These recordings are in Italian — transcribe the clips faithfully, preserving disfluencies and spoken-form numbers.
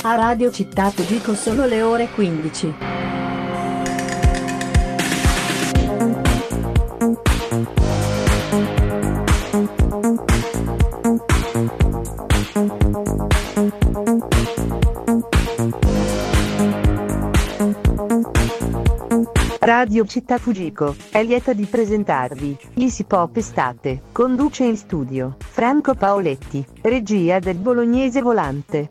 A Radio Città Fugico sono le ore quindici. Radio Città Fugico è lieta di presentarvi Easy Pop Estate. Conduce in studio Franco Paoletti, regia del Bolognese Volante.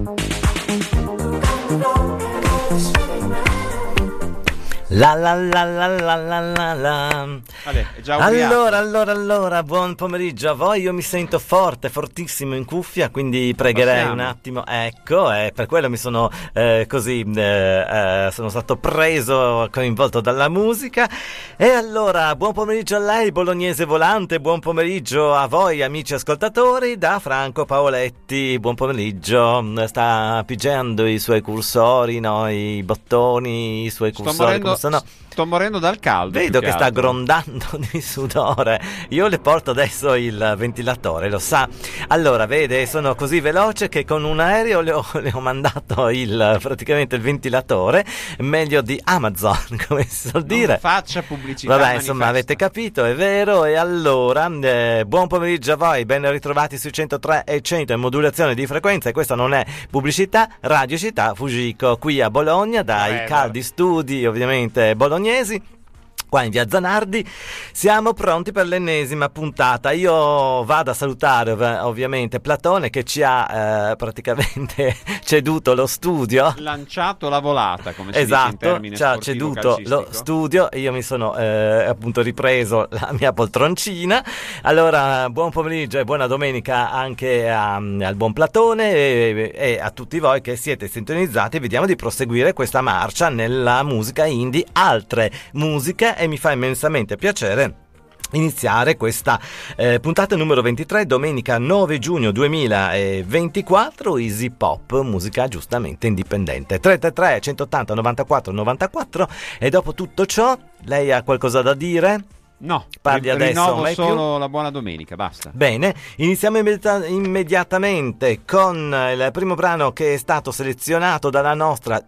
La la la la la la la la. Vabbè, è già ubriaco. Allora, allora, allora, buon pomeriggio a voi. Io mi sento forte, fortissimo in cuffia, quindi pregherei Passiamo. un attimo. Ecco, e per quello mi sono eh, così, eh, eh, sono stato preso, coinvolto dalla musica. E allora, buon pomeriggio a lei, Bolognese Volante, buon pomeriggio a voi, amici ascoltatori, da Franco Paoletti. Buon pomeriggio. Sta pigiando i suoi cursori, no, i bottoni, i suoi Sto cursori. morendo, Sono... sto morendo dal caldo. Vedo più che sta altro. grondando di sudore. Io le porto adesso il ventilatore, lo sa. Allora, vede, sono così veloce che con un aereo le ho, le ho mandato il praticamente il ventilatore, meglio di Amazon, come si suol dire. Non faccia pubblicità. Vabbè, insomma, avete capito, è vero. E allora, eh, buon pomeriggio a voi, ben ritrovati sui centotré e cento in modulazione di frequenza. E questa non è pubblicità, Radio Città Fugico, qui a Bologna, dai Vabbè, caldi studi ovviamente bolognesi. Qua in via Zanardi siamo pronti per l'ennesima puntata. Io vado a salutare ov- ovviamente Platone, che ci ha eh, praticamente ceduto lo studio. Lanciato la volata, come si Esatto, dice in termine ci ha sportivo ceduto calcistico. lo studio. Io mi sono eh, appunto ripreso la mia poltroncina. Allora, buon pomeriggio e buona domenica anche a, al buon Platone e, e a tutti voi che siete sintonizzati. Vediamo di proseguire questa marcia nella musica indie, altre musiche, e mi fa immensamente piacere iniziare questa eh, puntata numero ventitré, domenica nove giugno duemilaventiquattro. Easy Pop, musica giustamente indipendente. Tre tre tre centottanta novantaquattro novantaquattro. E dopo tutto ciò, lei ha qualcosa da dire? No, Parli adesso, rinnovo mai solo più? la buona domenica, basta. Bene, iniziamo immediata- immediatamente con il primo brano che è stato selezionato dalla nostra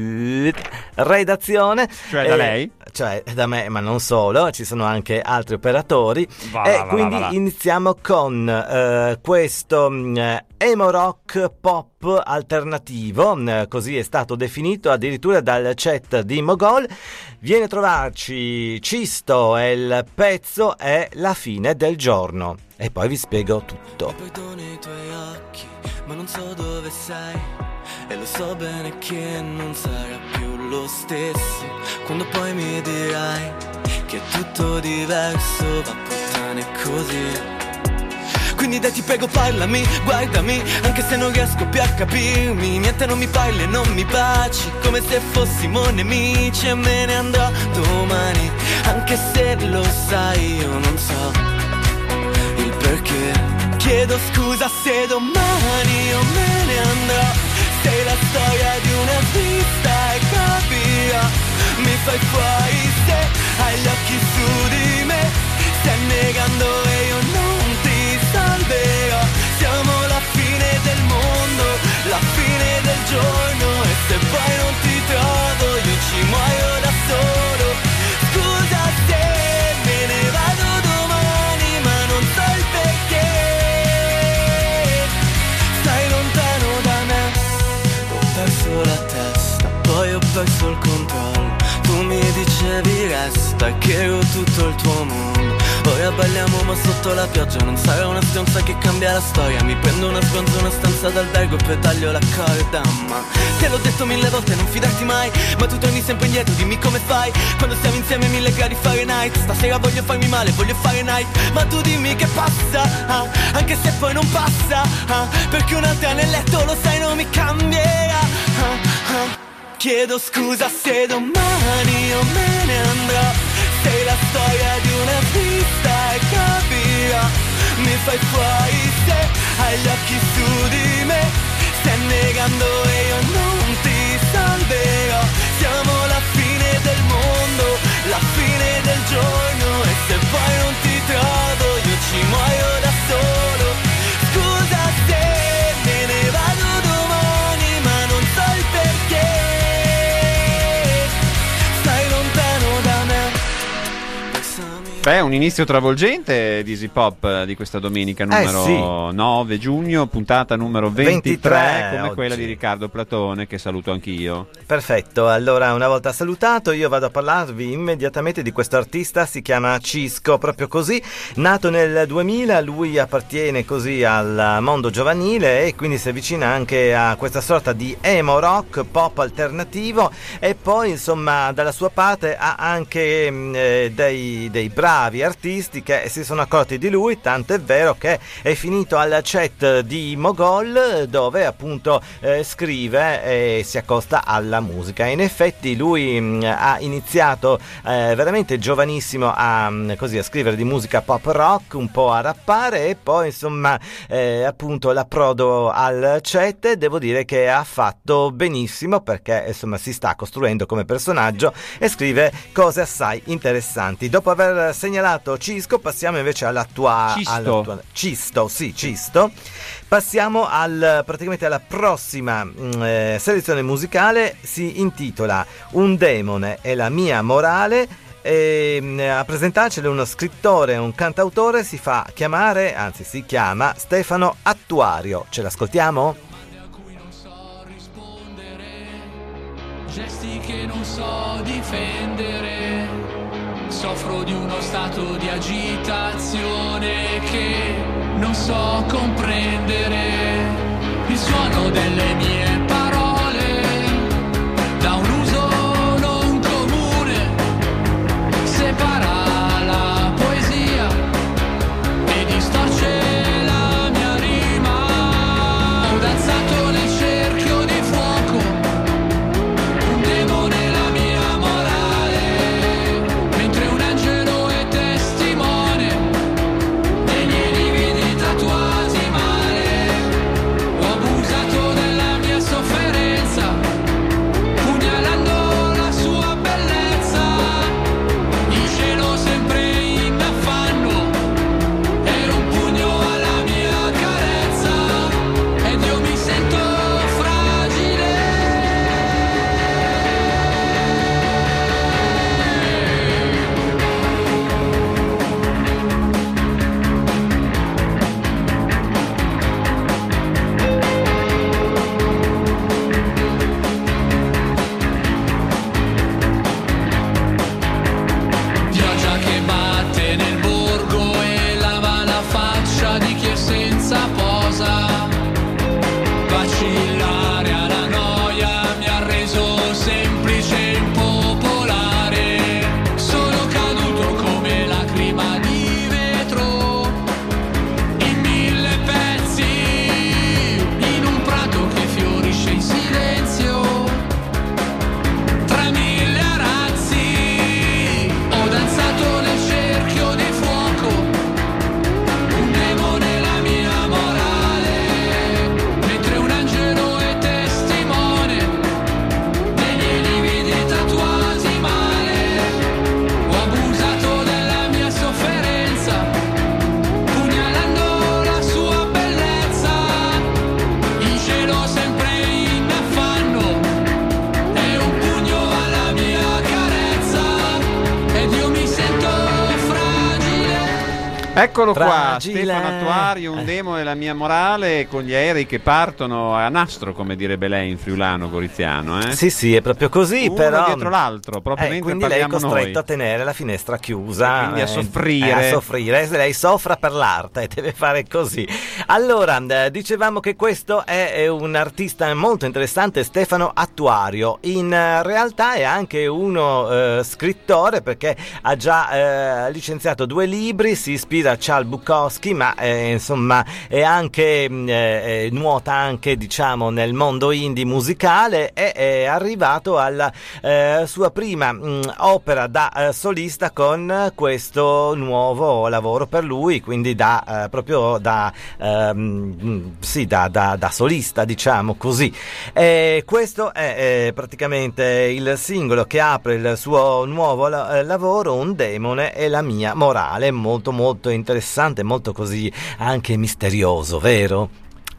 redazione. Cioè da Eh, lei? Cioè da me, ma non solo, ci sono anche altri operatori. Va, e va, va, quindi va, va. iniziamo con eh, questo mh, emo rock pop alternativo, mh, così è stato definito addirittura dal chat di Mogol. Viene a trovarci Cisto e il pezzo è La fine del giorno. E poi vi spiego tutto. Perdono i tuoi occhi, ma non so dove sei. E lo so bene che non sarà più lo stesso quando poi mi dirai che è tutto diverso, va puttane così. Quindi dai ti prego parlami, guardami, anche se non riesco più a capirmi. Niente non mi parli e non mi baci, come se fossimo nemici. E me ne andrò domani, anche se lo sai io non so il perché. Chiedo scusa se domani io me ne andrò. Sei la storia di una vita e capirò. Mi fai fuori se hai gli occhi su di me. Stai negando e io non ti salverò. Siamo la fine del mondo, la fine del giorno. E se poi non ti trovo io ci muoio da solo. Scusa se me ne vado domani, ma non so il perché. Stai lontano da me. Ho perso la testa, poi ho perso il controllo. Tu mi dicevi resta, che ero tutto il tuo mondo. Ora balliamo ma sotto la pioggia. Non sarà una stronza che cambia la storia. Mi prendo una sgonza, una stanza d'albergo e poi taglio la corda. Ma te l'ho detto mille volte, non fidarti mai. Ma tu torni sempre indietro, dimmi come fai. Quando stiamo insieme mille gradi Fahrenheit. Stasera voglio farmi male, voglio fare night. Ma tu dimmi che passa, ah, anche se poi non passa, ah, perché un'altra nel letto lo sai non mi cambierà, ah, ah. Chiedo scusa se domani io me ne andrò. Sei la storia di una vita e capirò. Mi fai fuori se hai gli occhi su di me. Stai negando e io non ti salverò. Siamo la fine del mondo, la fine del giorno. E se poi non ti trovo io ci muoio da solo. Scusa se me ne vado domani, ma non Beh, un inizio travolgente di Easy Pop di questa domenica numero eh, sì. nove giugno, puntata numero ventitré, ventitré come oggi. Quella di Riccardo Platone, che saluto anch'io. Perfetto, allora una volta salutato io vado a parlarvi immediatamente di questo artista, si chiama Cisco, proprio così, nato nel duemila, lui appartiene così al mondo giovanile e quindi si avvicina anche a questa sorta di emo rock, pop alternativo, e poi insomma dalla sua parte ha anche eh, dei, dei bravi artisti che si sono accorti di lui, tanto è vero che è finito al chat di Mogol, dove appunto eh, scrive e si accosta alla musica. In effetti lui mh, ha iniziato eh, veramente giovanissimo a, mh, così, a scrivere di musica pop rock, un po' a rappare, e poi insomma eh, appunto l'approdo al chat, devo dire che ha fatto benissimo, perché insomma si sta costruendo come personaggio e scrive cose assai interessanti. Dopo aver segnalato Cisco, passiamo invece all'attua- Cisto. all'attua- Cisto, sì, Cisto. Passiamo al, praticamente alla prossima mh, eh, selezione musicale, si intitola Un demone e la mia morale. E, mh, a presentarcelo uno scrittore, un cantautore, si fa chiamare, anzi si chiama Stefano Attuario. Ce l'ascoltiamo? Gesti che non so difendere, soffro di uno stato di agitazione che non so comprendere, il suono delle mie parole da un uso non comune separa la poesia e distorce la mia rima. Ho danzato nel cerchio di fuoco, un demone la mia morale, mentre un angelo è testimone dei miei lividi tatuati male. Ho abusato della mia sofferenza, pugnalando la sua bellezza, il cielo sempre in affanno, era un pugno alla mia carezza, ed io mi sento fragile. Pioggia che batte nel borgo e lava la faccia di chi è senza posa. Vacillare alla noia mi ha reso semplice e impopolare. Sono caduto come lacrima di vetro in mille pezzi, in un prato che fiorisce in silenzio tra mille arazzi. Ho danzato nel cerchio di fuoco, un demone la mia morale, mentre un angelo è testimone dei miei lividi tatuati male. Ho abusato della mia sofferenza, pugnalando la sua bellezza, il cielo sempre in affanno, è un pugno alla mia carezza, ed io mi sento fragile. Eccolo qua, Fragile. Stefano Attuario, un Eh. demone e la mia morale, con gli aerei che partono a nastro, come direbbe lei in friulano goriziano, eh? Sì, sì, è proprio così, Uno però dietro l'altro, proprio eh, mentre quindi lei è parliamo costretto noi. a tenere la finestra chiusa, E quindi a eh, soffrire. eh, a soffrire, se lei soffra per l'arte, deve fare così. Allora, eh, dicevamo che questo è, è un artista molto interessante, Stefano Attuario. In eh, realtà è anche uno eh, scrittore, perché ha già eh, licenziato due libri, si ispira a Charles Bukowski, ma eh, insomma è anche mh, eh, nuota anche, diciamo, nel mondo indie musicale, e è arrivato alla eh, sua prima mh, opera da eh, solista con questo nuovo lavoro per lui, quindi da eh, proprio da ehm, sì da, da, da solista, diciamo così. E questo è, è praticamente il singolo che apre il suo nuovo la- eh, lavoro, Un demone e la mia morale, molto molto interessante, molto così anche misterioso, vero?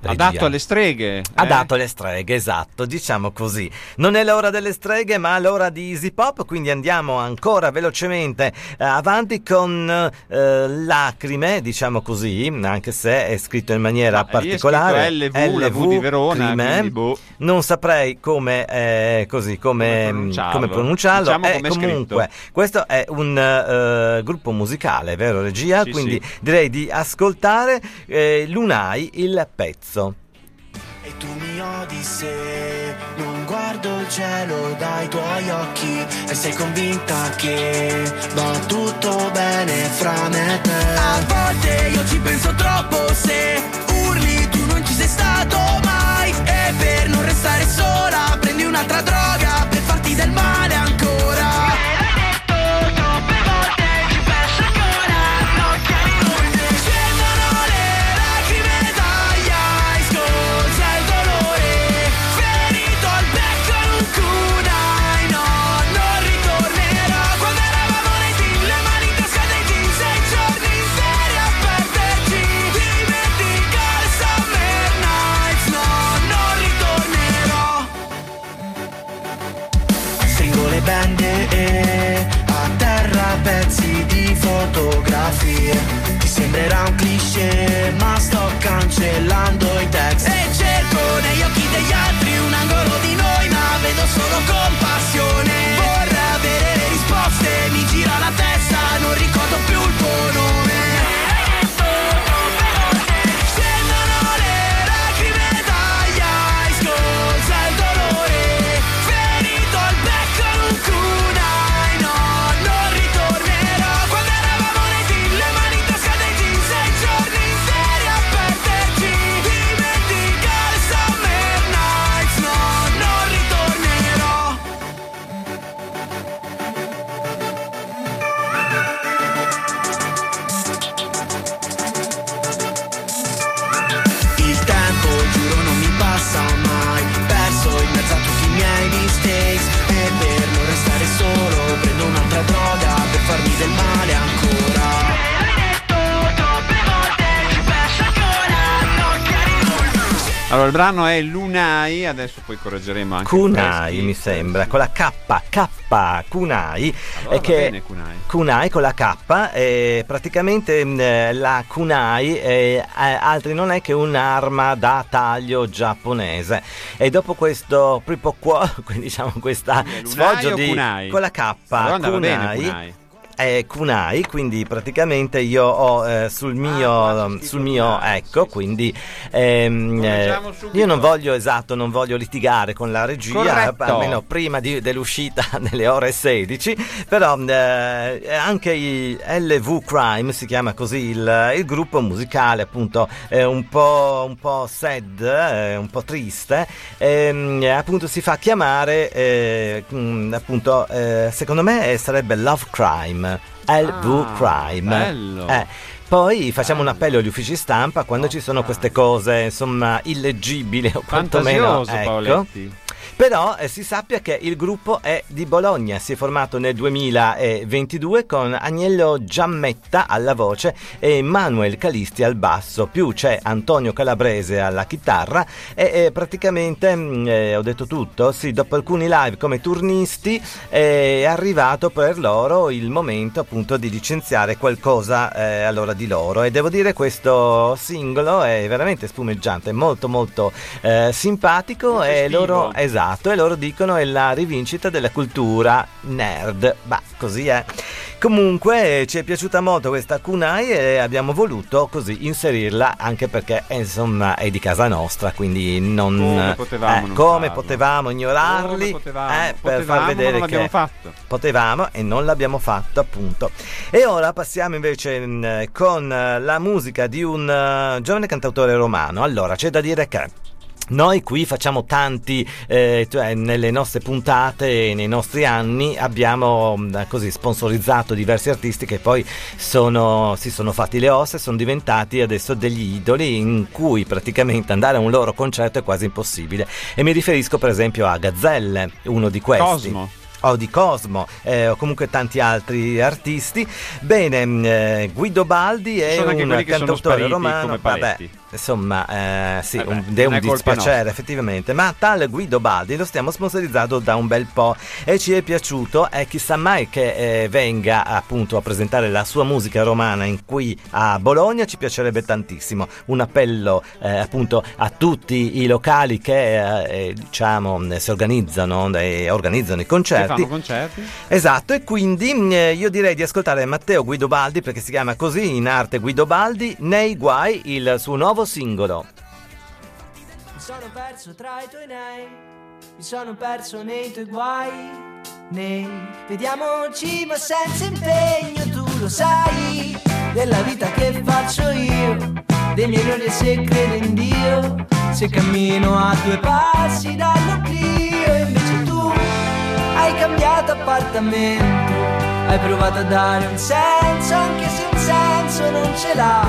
regia. Adatto alle streghe. Adatto eh? alle streghe, esatto, diciamo così. Non è l'ora delle streghe, ma l'ora di Easy Pop, quindi andiamo ancora velocemente eh, avanti con eh, Lacrime, diciamo così, anche se è scritto in maniera Ma particolare. lì è scritto L V, la V di Verona, Crime. quindi boh. Non saprei come, eh, così, come, Come pronunciarlo. come pronunciarlo. Diciamo Eh, come è comunque, scritto. questo è un eh, gruppo musicale, vero regia? Sì, quindi sì. direi di ascoltare eh, Lunai, il pezzo. E tu mi odi se non guardo il cielo dai tuoi occhi e sei convinta che va tutto bene fra me e te. A volte io ci penso troppo, se urli tu non ci sei stato mai, e per non restare sola prendi un'altra droga per farti del male ancora. Me l'hai detto troppe volte, ci penso ancora, non ti arrivo. Scendono le lacrime dagli eyes, scorsa il dolore, ferito al becco in un kunai, no, non ritornerò. Quando eravamo nei team, le mani in tasca dei jeans, sei giorni interi a perderci, dimentica le summer nights, no, non ritornerò. Stringo le bende e a terra pezzi di fotografie. Ti sembrerà un cliché, ma sto cancellando i text. E cerco negli occhi degli altri un angolo di noi, ma vedo solo compassione. Vorrei avere le risposte, mi gira la testa, non ricordo più il tuo nome. Scendono le lacrime dagli eyes, scorsa il dolore, ferito al becco in un kunai, no, non ritornerò. Quando eravamo nei team, le mani in tasca dei jeans, sei giorni interi a perderci, dimentica le summer nights, no, non ritornerò. Il tempo, giuro, non mi passa mai, perso in mezzo a tutti i miei mistakes, e per non restare solo prendo un'altra droga per farmi del male ancora. Me l'hai detto troppe volte, ci penso ancora, non ti arrivo. Allora, il brano è Lunai, adesso poi correggeremo anche Kunai i testi. mi sembra, con la K, K, Kunai, Allora e va che bene, Kunai. Kunai con la K, e praticamente mh, la Kunai eh, eh, altri non è che un'arma da taglio giapponese, e dopo questo pripoquo, quindi diciamo questa Quindi è Lunai sfoggio o di Kunai? con la K, Allora andava bene, Kunai, Kunai. è Kunai, quindi praticamente io ho eh, sul mio, Ah, qua c'è sul scritto mio Kunai, ecco, sì, sì. quindi ehm, Correggiamo eh, subito. io non voglio, esatto, non voglio litigare con la regia, Corretto. almeno prima di- dell'uscita nelle ore sedici, però eh, anche i L V Crime, si chiama così il, il gruppo musicale, appunto eh, un po' un po' sad, eh, un po' triste, ehm, appunto si fa chiamare eh, mh, appunto eh, secondo me sarebbe Love Crime, L V Ah, Crime. bello. Eh, poi facciamo un appello agli uffici stampa quando ci sono queste cose insomma illeggibili o quantomeno, Fantasioso, ecco. Paoletti. Però eh, si sappia che il gruppo è di Bologna, si è formato nel duemilaventidue con Agnello Giammetta alla voce e Manuel Calisti al basso, più c'è Antonio Calabrese alla chitarra, e eh, praticamente mh, eh, ho detto tutto, sì, dopo alcuni live come turnisti è arrivato per loro il momento appunto di licenziare qualcosa eh, allora di loro, e devo dire questo singolo è veramente spumeggiante, molto molto eh, simpatico, Molto e estivo. loro esatto, e loro dicono è la rivincita della cultura nerd. Bah, così è. Comunque eh, ci è piaciuta molto questa Kunai e abbiamo voluto così inserirla, anche perché eh, insomma è di casa nostra, quindi non Come potevamo eh, non come farlo? potevamo ignorarli, Come potevamo? eh, per Potevamo, far ma vedere non l'abbiamo che fatto. potevamo e non l'abbiamo fatto, appunto. E ora passiamo invece mh, con eh, la musica di un eh, giovane cantautore romano. Allora, c'è da dire che noi qui facciamo tanti, eh, cioè nelle nostre puntate, nei nostri anni abbiamo mh, così sponsorizzato diversi artisti che poi sono, si sono fatti le ossa e sono diventati adesso degli idoli, in cui praticamente andare a un loro concerto è quasi impossibile. E mi riferisco per esempio a Gazzelle, uno di questi. Cosmo. O di Cosmo, eh, o comunque tanti altri artisti. Bene, mh, eh, Guido Baldi è Sono anche un quelli che sono cantautore spariti romano. come Vabbè, Paletti. insomma, eh, sì, Eh beh, un, è non un è colpa dispacere nostra. effettivamente, ma tal Guido Baldi lo stiamo sponsorizzando da un bel po' e ci è piaciuto, e chissà mai che eh, venga appunto a presentare la sua musica romana in qui a Bologna, ci piacerebbe tantissimo. Un appello eh, appunto a tutti i locali che eh, diciamo si organizzano e organizzano i Che concerti. fanno concerti? Esatto, e quindi eh, io direi di ascoltare Matteo Guidobaldi, perché si chiama così in arte Guidobaldi, Nei guai, il suo nuovo singolo. Mi sono perso tra i tuoi nei, mi sono perso nei tuoi guai, nei vediamoci ma senza impegno, tu lo sai, della vita che faccio io, dei miei errori e se credo in Dio, se cammino a due passi dall'oblio, e invece tu hai cambiato appartamento, hai provato a dare un senso anche se un senso non ce l'ha.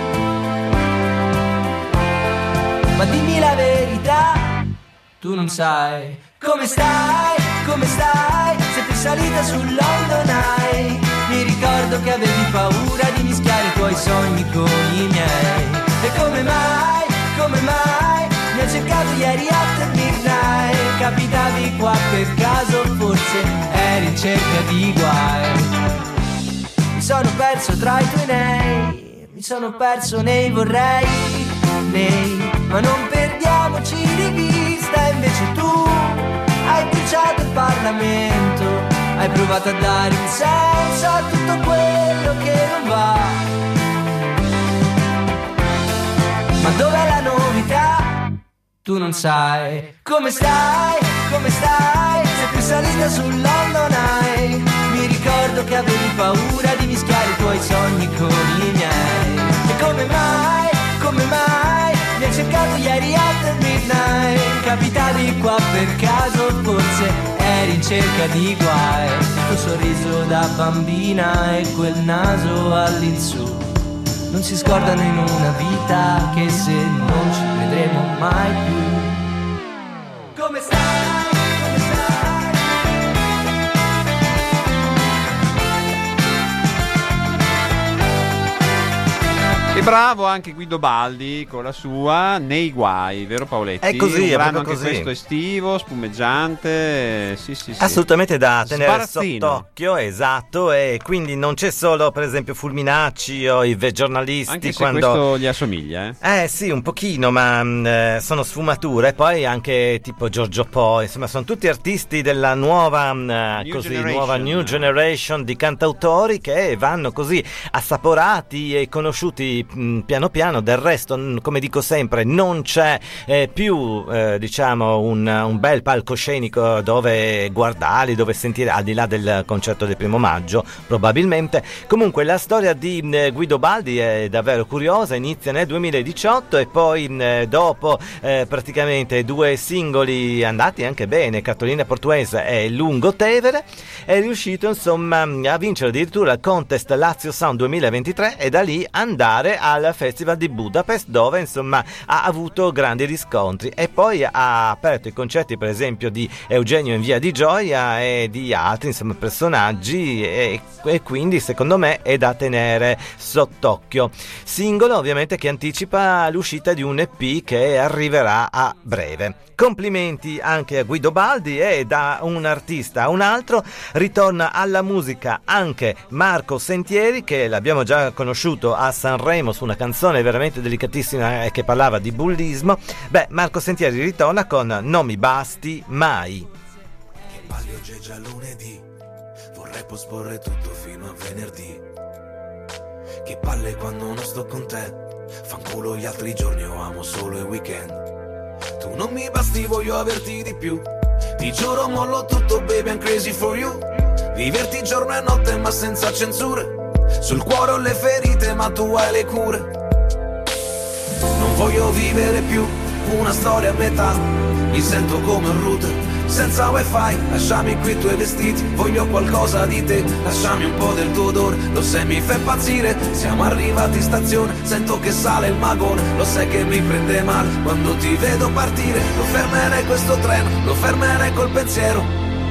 Ma dimmi la verità, tu non sai come stai, come stai, sei più salita sul London Eye. Mi ricordo che avevi paura di mischiare i tuoi sogni con i miei. E come mai, come mai, mi hai cercato ieri after midnight. Capitavi qua per caso, forse eri in cerca di guai. Mi sono perso tra i tuoi nei, mi sono perso nei vorrei, nei, ma non perdiamoci di vista, invece tu hai bruciato il Parlamento, hai provato a dare un senso a tutto quello che non va. Ma dov'è la novità? Tu non sai come stai, come stai, sei più salita sul London Eye. Mi ricordo che avevi paura di mischiare i tuoi sogni con i miei. E come mai, come mai, mi hai cercato ieri after midnight. Capitavi qua per caso, forse eri in cerca di guai. Il tuo sorriso da bambina e quel naso all'insù non si scordano in una vita che se non ci vedremo mai più. Come stai? Come stai? E bravo anche Guido Baldi con la sua Nei guai, vero Paoletti? È così, un è brano proprio anche così. questo estivo, spumeggiante, sì sì sì. Assolutamente da tenere Sbarazzino. sott'occhio, esatto, e quindi non c'è solo per esempio Fulminacci o i giornalisti Anche se quando... questo gli assomiglia, eh? Eh sì, un pochino, ma mh, eh, sono sfumature. Poi anche tipo Giorgio Po, insomma, sono tutti artisti della nuova, mh, New così, generation. nuova new generation di cantautori che vanno così assaporati e conosciuti mh, piano piano. Del resto, mh, come dico sempre, non c'è eh, più, eh, diciamo, un, un bel palcoscenico dove guardarli, dove sentire, al di là del concerto del primo maggio, probabilmente. Comunque, la storia di mh, Guido Baldi è davvero curiosa, inizia nel duemiladiciotto e poi mh, dopo eh, praticamente due singoli andati anche bene, Cartolina Portuese e Lungo Tevere, è riuscito insomma a vincere addirittura il contest Lazio Sound duemilaventitré e da lì andare al Festival di Budapest, dove insomma ha avuto grandi riscontri, e poi ha aperto i concerti per esempio di Eugenio in Via di Gioia e di altri insomma personaggi, e, e quindi secondo me è da tenere sott'occhio. Singolo ovviamente che anticipa l'uscita di un E P che arriverà a breve. Complimenti anche a Guido Baldi, e da un artista a un altro ritorna alla musica anche Marco Sentieri, che l'abbiamo già conosciuto a Sanremo su una canzone veramente delicatissima che parlava di bullismo. Beh, Marco Sentieri ritorna con Non mi basti mai. Che palle, oggi è già lunedì, vorrei posporre tutto fino a venerdì. Che palle quando non sto con te, fanculo gli altri giorni, io amo solo i weekend. Tu non mi basti, voglio averti di più, ti giuro mollo tutto baby, I'm crazy for you. Viverti giorno e notte ma senza censure, sul cuore ho le ferite ma tu hai le cure. Non voglio vivere più una storia a metà, mi sento come un router senza wifi. Lasciami qui i tuoi vestiti, voglio qualcosa di te, lasciami un po' del tuo odore, lo sai mi fa impazzire. Siamo arrivati in stazione, sento che sale il magone, lo sai che mi prende male quando ti vedo partire. Lo fermerei questo treno, lo fermerei col pensiero.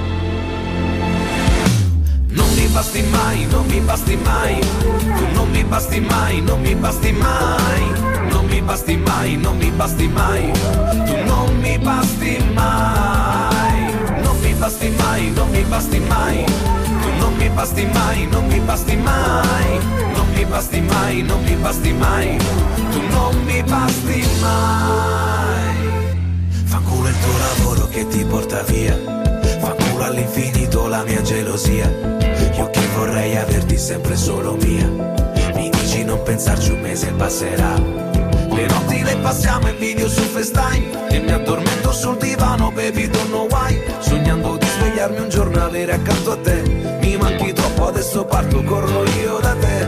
Non mi basti mai, non mi basti mai, tu non mi basti mai, non mi basti mai. Non mi basti mai, non mi basti mai, tu non mi basti mai, non mi basti mai, non mi basti mai, tu non mi basti mai, non mi basti mai, non mi basti mai, non mi basti mai, tu non mi basti mai. Fanculo il tuo lavoro che ti porta via, fanculo all'infinito la mia gelosia, io che vorrei averti sempre solo mia, mi dici non pensarci un mese passerà, le notti le passiamo in video su FaceTime e mi addormento sul divano, baby don't know why, sognando di svegliarmi un giorno avere accanto a te, mi manchi troppo adesso parto, corro io da te,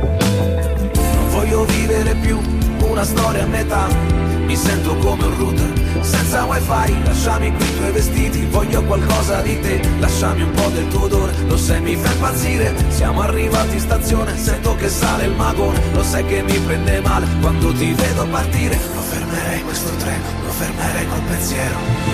non voglio vivere più una storia a metà, mi sento come un router senza wifi, lasciami qui i tuoi vestiti, voglio qualcosa di te, lasciami un po' del tuo odore, lo sai mi fa impazzire, siamo arrivati in stazione, sento che sale il magone, lo sai che mi prende male quando ti vedo partire, lo fermerei questo treno, lo fermerei col pensiero,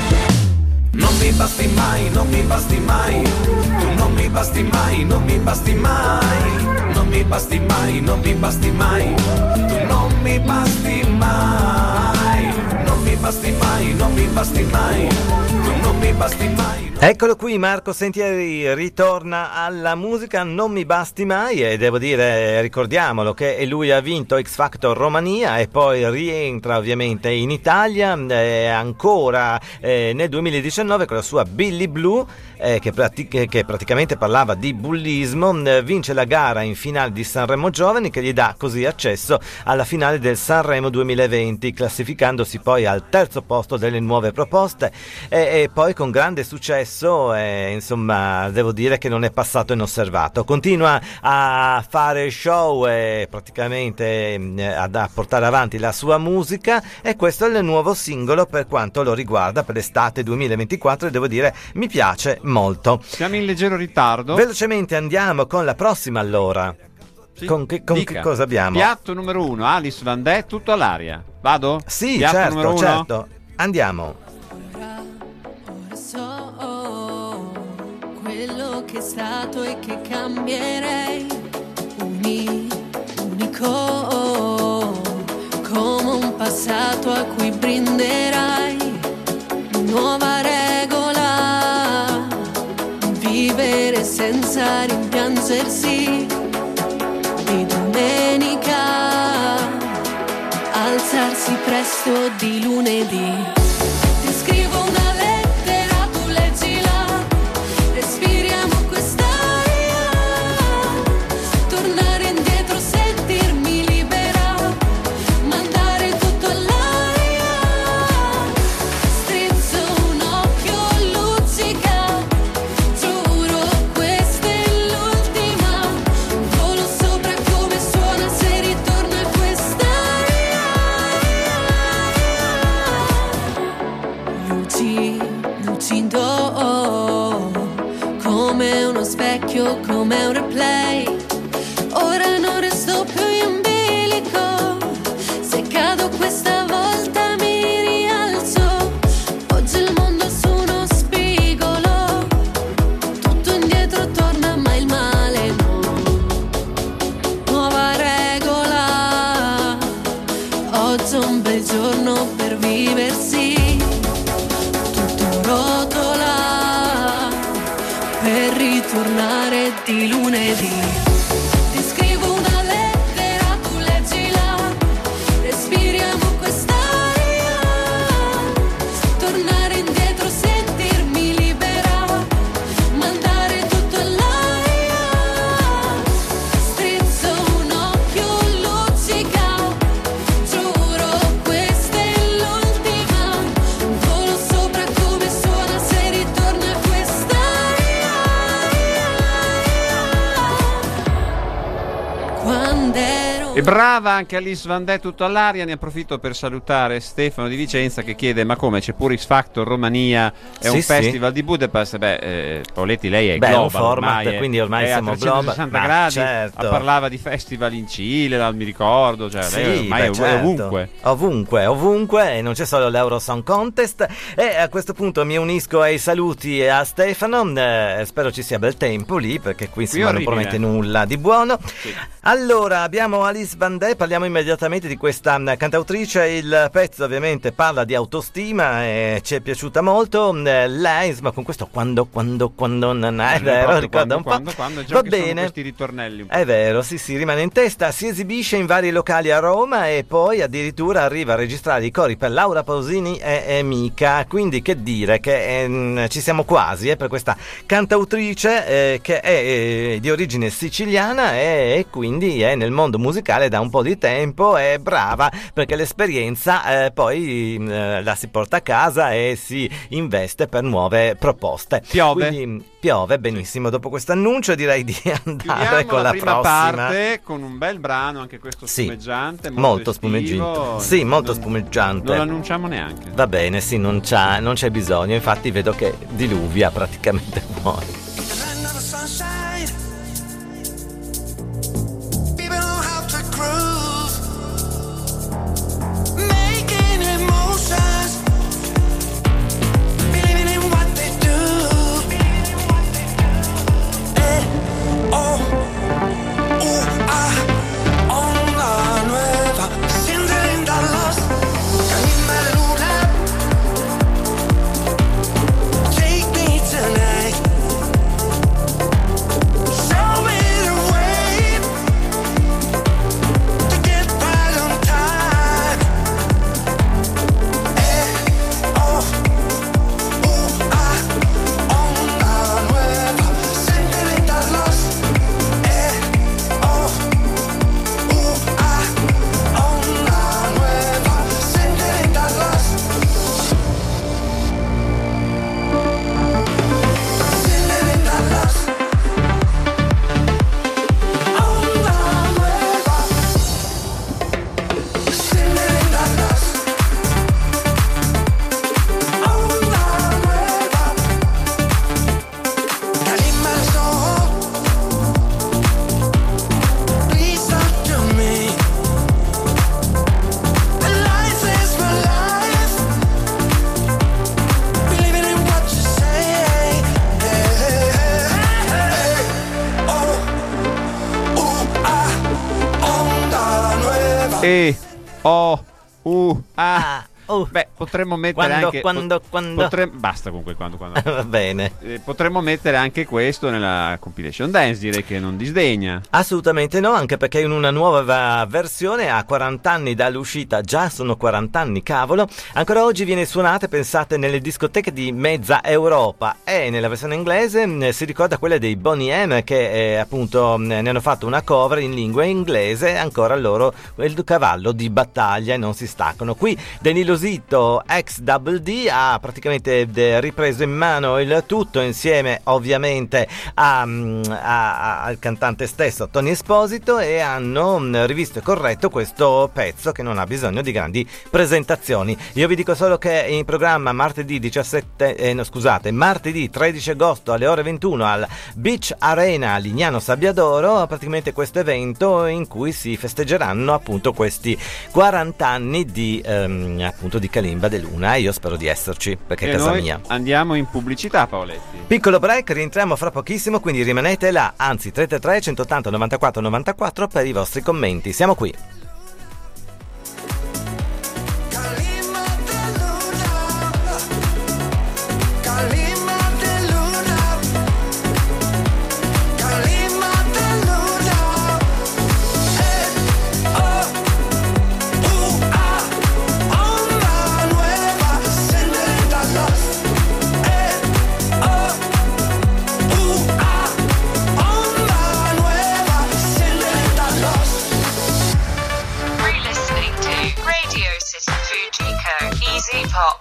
non mi basti mai, non mi basti mai, tu non mi basti mai, non mi basti mai, non mi basti mai, non mi basti mai, tu non mi basti mai, non mi basti mai, non mi basti mai, tu non mi basti mai. Eccolo qui, Marco Sentieri ritorna alla musica Non mi basti mai, e devo dire, ricordiamolo, che lui ha vinto X Factor Romania e poi rientra ovviamente in Italia, eh, ancora eh, nel duemiladiciannove con la sua Billy Blue, eh, che, pratic- che praticamente parlava di bullismo, eh, vince la gara in finale di Sanremo Giovani che gli dà così accesso alla finale del Sanremo duemilaventi, classificandosi poi al terzo posto delle nuove proposte, e, e poi con grande successo, e, insomma, devo dire che non è passato inosservato, continua a fare show e praticamente eh, ad, a portare avanti la sua musica, e questo è il nuovo singolo per quanto lo riguarda per l'estate duemilaventiquattro, e devo dire mi piace molto. Siamo in leggero ritardo. Velocemente andiamo con la prossima allora. Sì, con che, con che cosa abbiamo? Piatto numero uno, Alice Vandè, tutto all'aria. Vado? Sì, Piatto certo, numero uno? certo. Andiamo. Ora so quello che è stato e che cambierei. Uni, unico, come un passato a cui brinderai. Nuova regola, vivere senza rimpiangersi. Di domenica, alzarsi presto di lunedì. Ti scrivo una lettera, tu leggila, respiriamo quest'aria, tornare indietro, sentirmi libera, mandare tutto all'aria, strizzo un occhio, luccica, giuro questa è l'ultima, volo sopra come suona se ritorna quest'aria, luci, lucido, come uno specchio, come un replay, ora non resto più in bilico, se cado questa volta mi rialzo, oggi il mondo su uno spigolo, tutto indietro torna ma il male no, nuova regola, oggi è un bel giorno per viversi, tutto rotola, per ritornare di lunedì. Ti scrivo una lettera, tu leggila, respiriamo quest'aria, tornare indietro, sentirmi libera, mandare tutto all'aria, strizzo un occhio, luccica, giuro questa è l'ultima, volo sopra come suona se ritorna quest'aria, quando ero E brava anche Alice Vandè, tutto all'aria. Ne approfitto per salutare Stefano di Vicenza che chiede: ma come, c'è pure X Factor Romania, è Sì, un sì. festival di Budapest? Beh, eh, Paoletti, lei è Beh, è global un format, ormai, è- quindi ormai è siamo a trecentosessanta global. Ma gradi, certo. parlava di festival in Cile, non mi ricordo, cioè lei Sì, ormai beh, è certo. ovunque. ovunque, ovunque, e non c'è solo l'Euro Song Contest. E a questo punto mi unisco ai saluti e a Stefano, eh, spero ci sia bel tempo lì perché qui insomma non orribile. promette nulla di buono. Sì. Allora abbiamo Alice Alice Vandé, parliamo immediatamente di questa um, cantautrice. Il pezzo ovviamente parla di autostima e ci è piaciuta molto. Uh, lei, insomma, con questo quando, quando, quando non è vero, ricorda un po'. Quando, quando, già Va che bene. sono questi ritornelli un po'. È vero, sì, sì, rimane in testa. Si esibisce in vari locali a Roma e poi addirittura arriva a registrare i cori per Laura Pausini e, e Mica. Quindi che dire che eh, ci siamo quasi eh, per questa cantautrice eh, che è eh, di origine siciliana e, e quindi è nel mondo musicale da un po' di tempo. È brava perché l'esperienza eh, poi eh, la si porta a casa e si investe per nuove proposte. Piove. Quindi, piove, benissimo. Dopo questo annuncio direi di andare Chiudiamo con la, la prima prossima parte con un bel brano, anche questo Sì, spumeggiante, molto, molto estivo. spumeggiante. Sì, molto Non- spumeggiante. Non lo annunciamo neanche. Va bene, sì, non c'ha, non c'è bisogno. Infatti vedo che diluvia praticamente fuori. E O U A. Ah, oh. Beh, potremmo mettere Quando, anche quando, pot- quando? potrem- basta con quel quando quando. Va bene. Eh, potremmo mettere anche questo nella compilation dance, direi che non disdegna. Assolutamente no, anche perché in una nuova versione a quaranta anni dall'uscita, già sono quaranta anni, cavolo, ancora oggi viene suonata e pensate nelle discoteche di mezza Europa, e nella versione inglese mh, si ricorda quella dei Boney M che eh, appunto mh, ne hanno fatto una cover in lingua inglese, ancora loro il cavallo di battaglia e non si staccano. Qui Danilo Zitto, ex Double D, ha praticamente de- ripreso in mano il tutto insieme ovviamente a, mh, a- a- al cantante stesso Tony Esposito, e hanno mh, rivisto e corretto questo pezzo che non ha bisogno di grandi presentazioni. Io vi dico solo che è in programma martedì diciassette eh, no, scusate martedì tredici agosto alle ore ventuno al Beach Arena a Lignano Sabbiadoro praticamente questo evento in cui si festeggeranno appunto questi quaranta anni di ehm, appunto di Kalimba De Luna, e io spero di esserci perché è E casa noi mia. andiamo in pubblicità, Paoletti. Piccolo break, rientriamo fra pochissimo, quindi rimanete là, anzi tre tre tre centottanta novantaquattro novantaquattro per i vostri commenti. Siamo qui. Re-listening to Radio City Fujiko Easy Pop.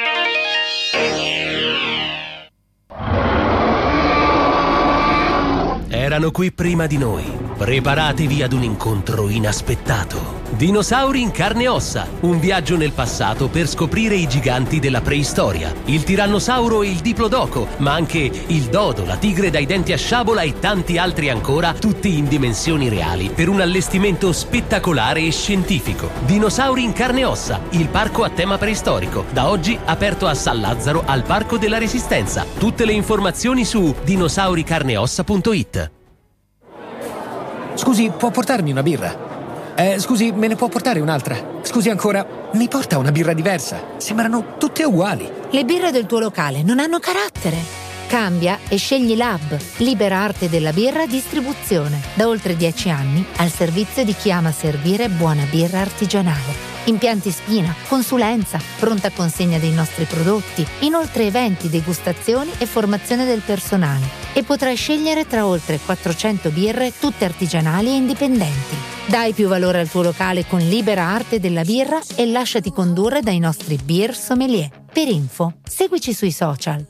Erano qui prima di noi. Preparatevi ad un incontro inaspettato. Dinosauri in carne e ossa. Un viaggio nel passato per scoprire i giganti della preistoria. Il tirannosauro e il diplodoco, ma anche il dodo, la tigre dai denti a sciabola e tanti altri ancora, tutti in dimensioni reali, per un allestimento spettacolare e scientifico. Dinosauri in carne e ossa, il parco a tema preistorico. Da oggi aperto a San Lazzaro al Parco della Resistenza. Tutte le informazioni su dinosauricarneossa punto it. Scusi, può portarmi una birra? Eh, scusi, me ne può portare un'altra? Scusi ancora, mi porta una birra diversa. Sembrano tutte uguali. Le birre del tuo locale non hanno carattere. Cambia e scegli Lab, libera arte della birra distribuzione. Da oltre dieci anni al servizio di chi ama servire buona birra artigianale. Impianti spina, consulenza, pronta consegna dei nostri prodotti, inoltre eventi, degustazioni e formazione del personale. E potrai scegliere tra oltre quattrocento birre, tutte artigianali e indipendenti. Dai più valore al tuo locale con libera arte della birra e lasciati condurre dai nostri beer sommelier. Per info, seguici sui social.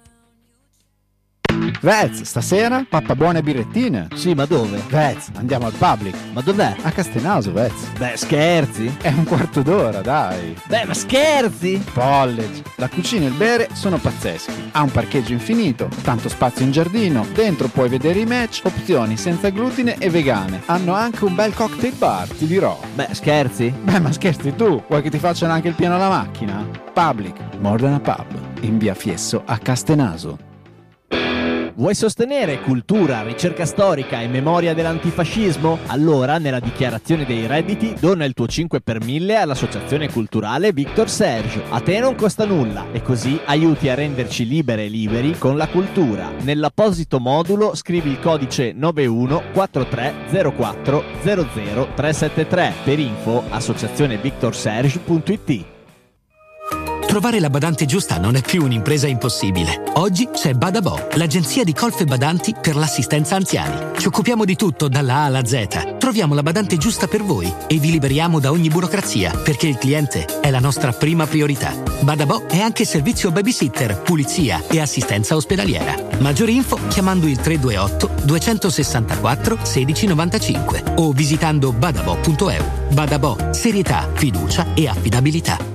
Vez, stasera? Pappa buone birrettine? Sì, ma dove? Vez, andiamo al Public. Ma dov'è? A Castenaso, Vez. Beh, scherzi? È un quarto d'ora, dai. Beh, ma scherzi? College. La cucina e il bere sono pazzeschi. Ha un parcheggio infinito, tanto spazio in giardino, dentro puoi vedere i match, opzioni senza glutine e vegane. Hanno anche un bel cocktail bar, ti dirò. Beh, scherzi? Beh, ma scherzi tu? Vuoi che ti facciano anche il piano alla macchina? Public, more than a pub, in via Fiesso a Castenaso. Vuoi sostenere cultura, ricerca storica e memoria dell'antifascismo? Allora, nella dichiarazione dei redditi, dona il tuo cinque per mille all'associazione culturale Victor Serge. A te non costa nulla e così aiuti a renderci libere e liberi con la cultura. Nell'apposito modulo scrivi il codice nove uno quattro tre zero quattro zero zero tre sette tre. Per info associazione victor serge punto it. Trovare la badante giusta non è più un'impresa impossibile. Oggi c'è Badabò, l'agenzia di colf e badanti per l'assistenza anziani. Ci occupiamo di tutto dalla A alla Z. Troviamo la badante giusta per voi e vi liberiamo da ogni burocrazia, perché il cliente è la nostra prima priorità. Badabò è anche servizio babysitter, pulizia e assistenza ospedaliera. Maggiori info chiamando il tre due otto due sei quattro uno sei nove cinque o visitando badabò punto e u. Badabò, serietà, fiducia e affidabilità.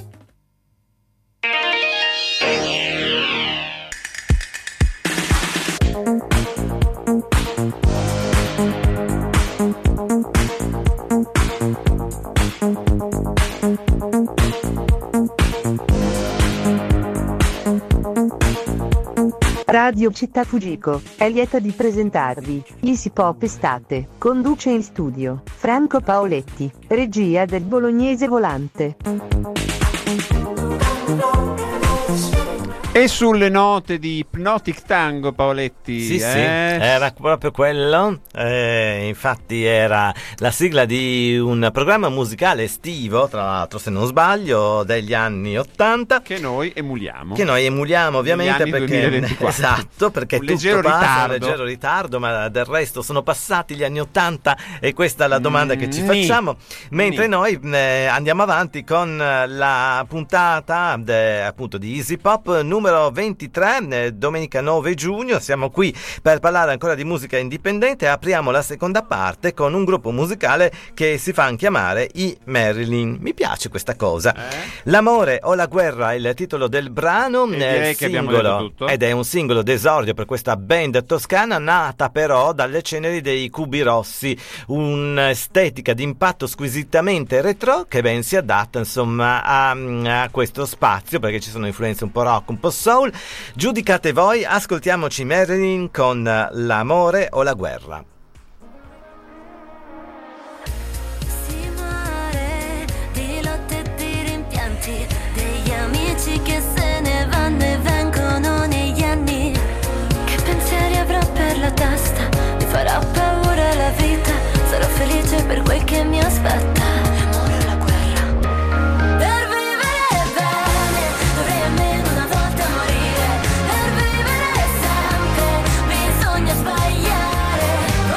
Radio Città Fujiko è lieta di presentarvi Easy Pop Estate. Conduce in studio Franco Paoletti, regia del Bolognese Volante. E sulle note di Hypnotic Tango, Paoletti? Sì, eh? sì, era proprio quello. Eh, infatti era la sigla di un programma musicale estivo, tra l'altro se non sbaglio, degli anni ottanta. Che noi emuliamo. Che noi emuliamo ovviamente perché duemilaventiquattro. Esatto, perché un tutto leggero passa, ritardo. un leggero ritardo, ma del resto sono passati gli anni ottanta e questa è la domanda mm, che ci facciamo. Mentre ni. noi eh, andiamo avanti con la puntata de, appunto di Easy Pop numero ventitré, eh, domenica nove giugno. Siamo qui per parlare ancora di musica indipendente. Apriamo la seconda parte con un gruppo musicale che si fa chiamare i Marilyn. Mi piace questa cosa. Eh? L'amore o la guerra è il titolo del brano, e direi il che abbiamo singolo, detto tutto. Ed è un singolo d'esordio per questa band toscana nata però dalle ceneri dei Cubi Rossi, un'estetica di impatto squisitamente retro che ben si adatta insomma a, a questo spazio, perché ci sono influenze un po' rock, un po' soul. Giudicate voi, ascoltiamoci Marilyn con l'amore o la guerra. Si muore di lotte e di rimpianti, degli amici che se ne vanno e vengono negli anni. Che pensieri avrò per la testa? Mi farà paura la vita, sarò felice per quel che mi aspetta. L'amore o la guerra? Per vivere bene dovrei almeno una volta morire. Per vivere sempre bisogna sbagliare.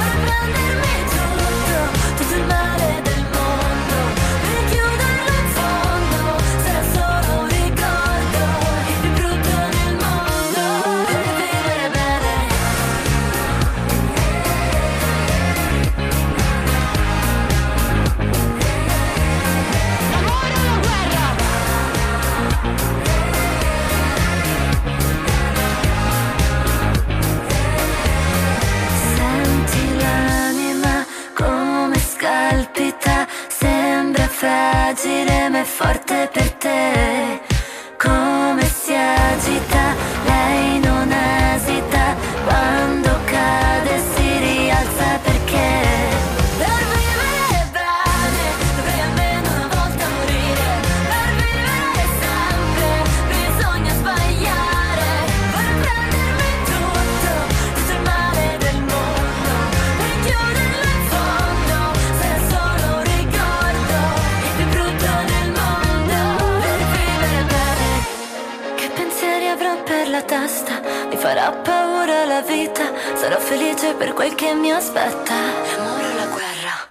mia per la testa, mi farà paura la vita, sarò felice per quel che mi aspetta. L'amore o la guerra?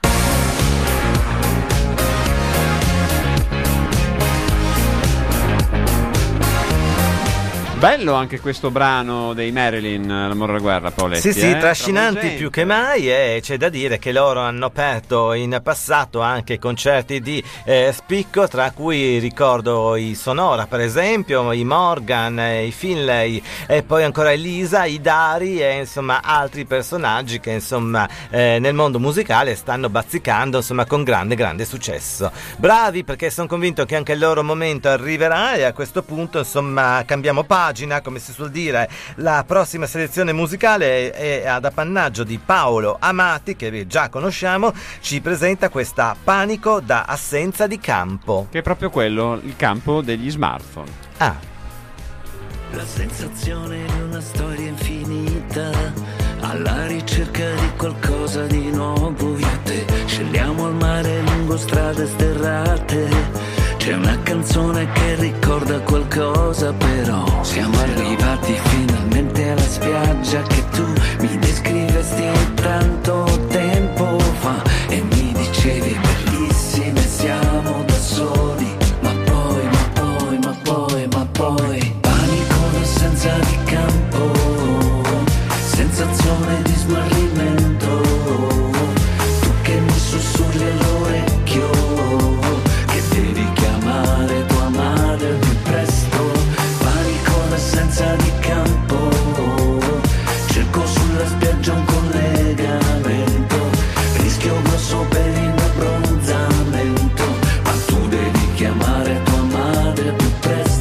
Bello anche questo brano dei Marilyn, L'amore e la guerra, Paoletti. Sì, sì, eh? trascinanti più che mai, e c'è da dire che loro hanno aperto in passato anche concerti di eh, spicco, tra cui ricordo i Sonora, per esempio, i Morgan, eh, i Finlay, e poi ancora Elisa, i Dari e insomma altri personaggi che insomma eh, nel mondo musicale stanno bazzicando insomma con grande grande successo. Bravi, perché sono convinto che anche il loro momento arriverà, e a questo punto insomma cambiamo pagina, come si suol dire. La prossima selezione musicale è ad appannaggio di Paolo Amati, che già conosciamo, ci presenta questa Panico da assenza di campo, che è proprio quello, il campo degli smartphone. Ah. La sensazione di una storia infinita, alla ricerca di qualcosa di nuovo. Io e te scendiamo al mare lungo strade sterrate. C'è una canzone che ricorda qualcosa, però siamo arrivati finalmente alla spiaggia che tu mi descrivesti tanto tempo fa, e mi dicevi bellissime siamo da soli, ma poi, ma poi, ma poi, ma poi panico d'assenza di campo, sensazione di smarrimento, tu che mi sussurri all'orecchio che devi chiamare tua madre più presto, panico d'assenza di campo, cerco sulla spiaggia un collegamento, rischio grosso per il mio abbronzamento, ma tu devi chiamare tua madre più presto.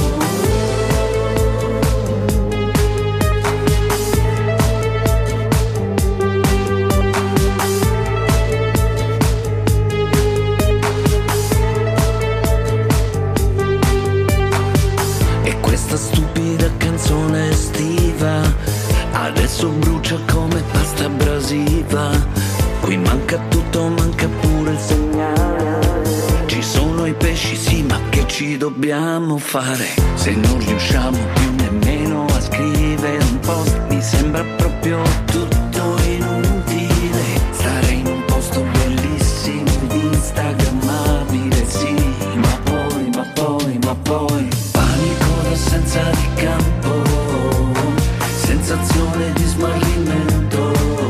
Questa stupida canzone estiva adesso brucia come pasta abrasiva. Qui manca tutto, manca pure il segnale. Ci sono i pesci, sì, ma che ci dobbiamo fare? Se non riusciamo più nemmeno a scrivere un post, mi sembra proprio tutto inutile. Stare in un posto bellissimo, instagrammabile, sì, ma poi, ma poi, ma poi senza di campo, sensazione di smarrimento,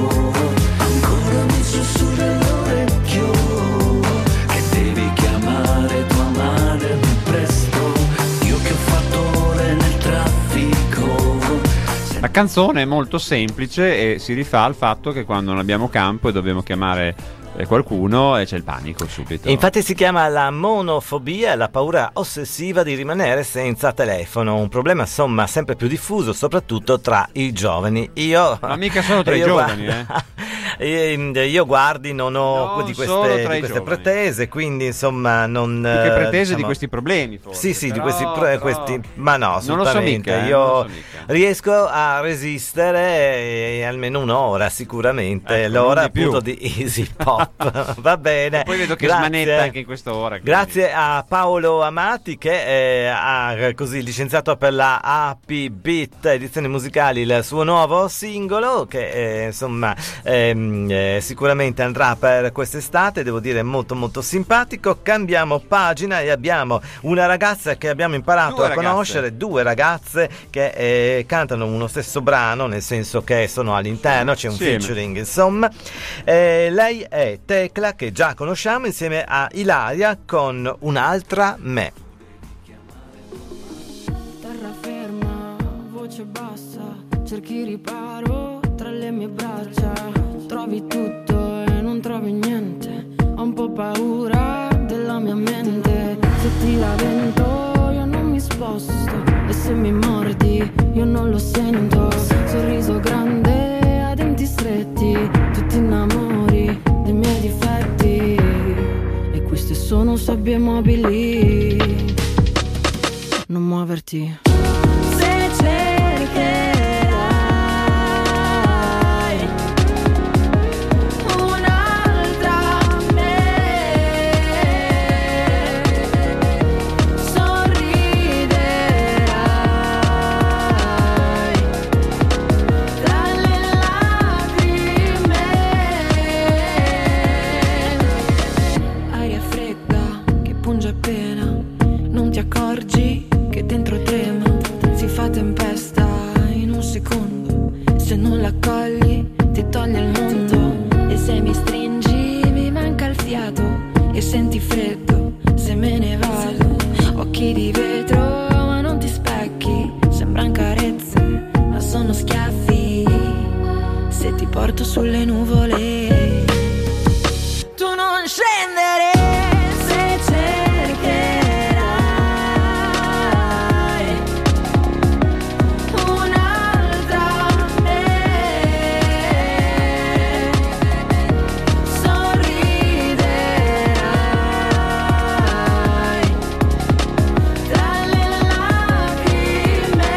ancora mi sussurra all'orecchio che devi chiamare tua madre più presto, io che ho fatto ore nel traffico. La canzone è molto semplice e si rifà al fatto che quando non abbiamo campo e dobbiamo chiamare qualcuno e c'è il panico subito. Infatti si chiama la monofobia, la paura ossessiva di rimanere senza telefono, un problema insomma sempre più diffuso soprattutto tra i giovani. Io ma mica solo tra i giovani, eh. Io guardi non ho non di queste, di queste giovani. pretese, quindi insomma non di che pretese diciamo, di questi problemi forse. Sì sì però, di questi, però, questi ma no non lo so mica, eh, io non lo so mica. Riesco a resistere almeno un'ora sicuramente, ecco, l'ora di appunto di Easy Pop. Va bene. E poi vedo che grazie. smanetta anche in quest'ora. Quindi. Grazie a Paolo Amati che eh, ha così licenziato per la Happy Beat edizioni musicali il suo nuovo singolo che eh, insomma ehm, eh, sicuramente andrà per quest'estate, devo dire molto molto simpatico. Cambiamo pagina e abbiamo una ragazza che abbiamo imparato due a ragazze. conoscere, due ragazze che eh, cantano uno stesso brano, nel senso che sono all'interno, c'è un Insieme. featuring insomma. Eh, lei è Tecla, che già conosciamo, insieme a Ilaria con Un'altra me. Terraferma, voce bassa, cerchi riparo tra le mie braccia, trovi tutto e non trovi niente, ho un po' paura della mia mente, se tira vento io non mi sposto e se mi mordi io non lo sento, sorriso grande a denti stretti, tu ti innamori dei miei difetti e queste sono sabbie mobili, non muoverti. Se cercherai un'altra me, sorriderai sulle nuvole. Tu non scendere se cercherai un'altra me. Sorriderai tra le lacrime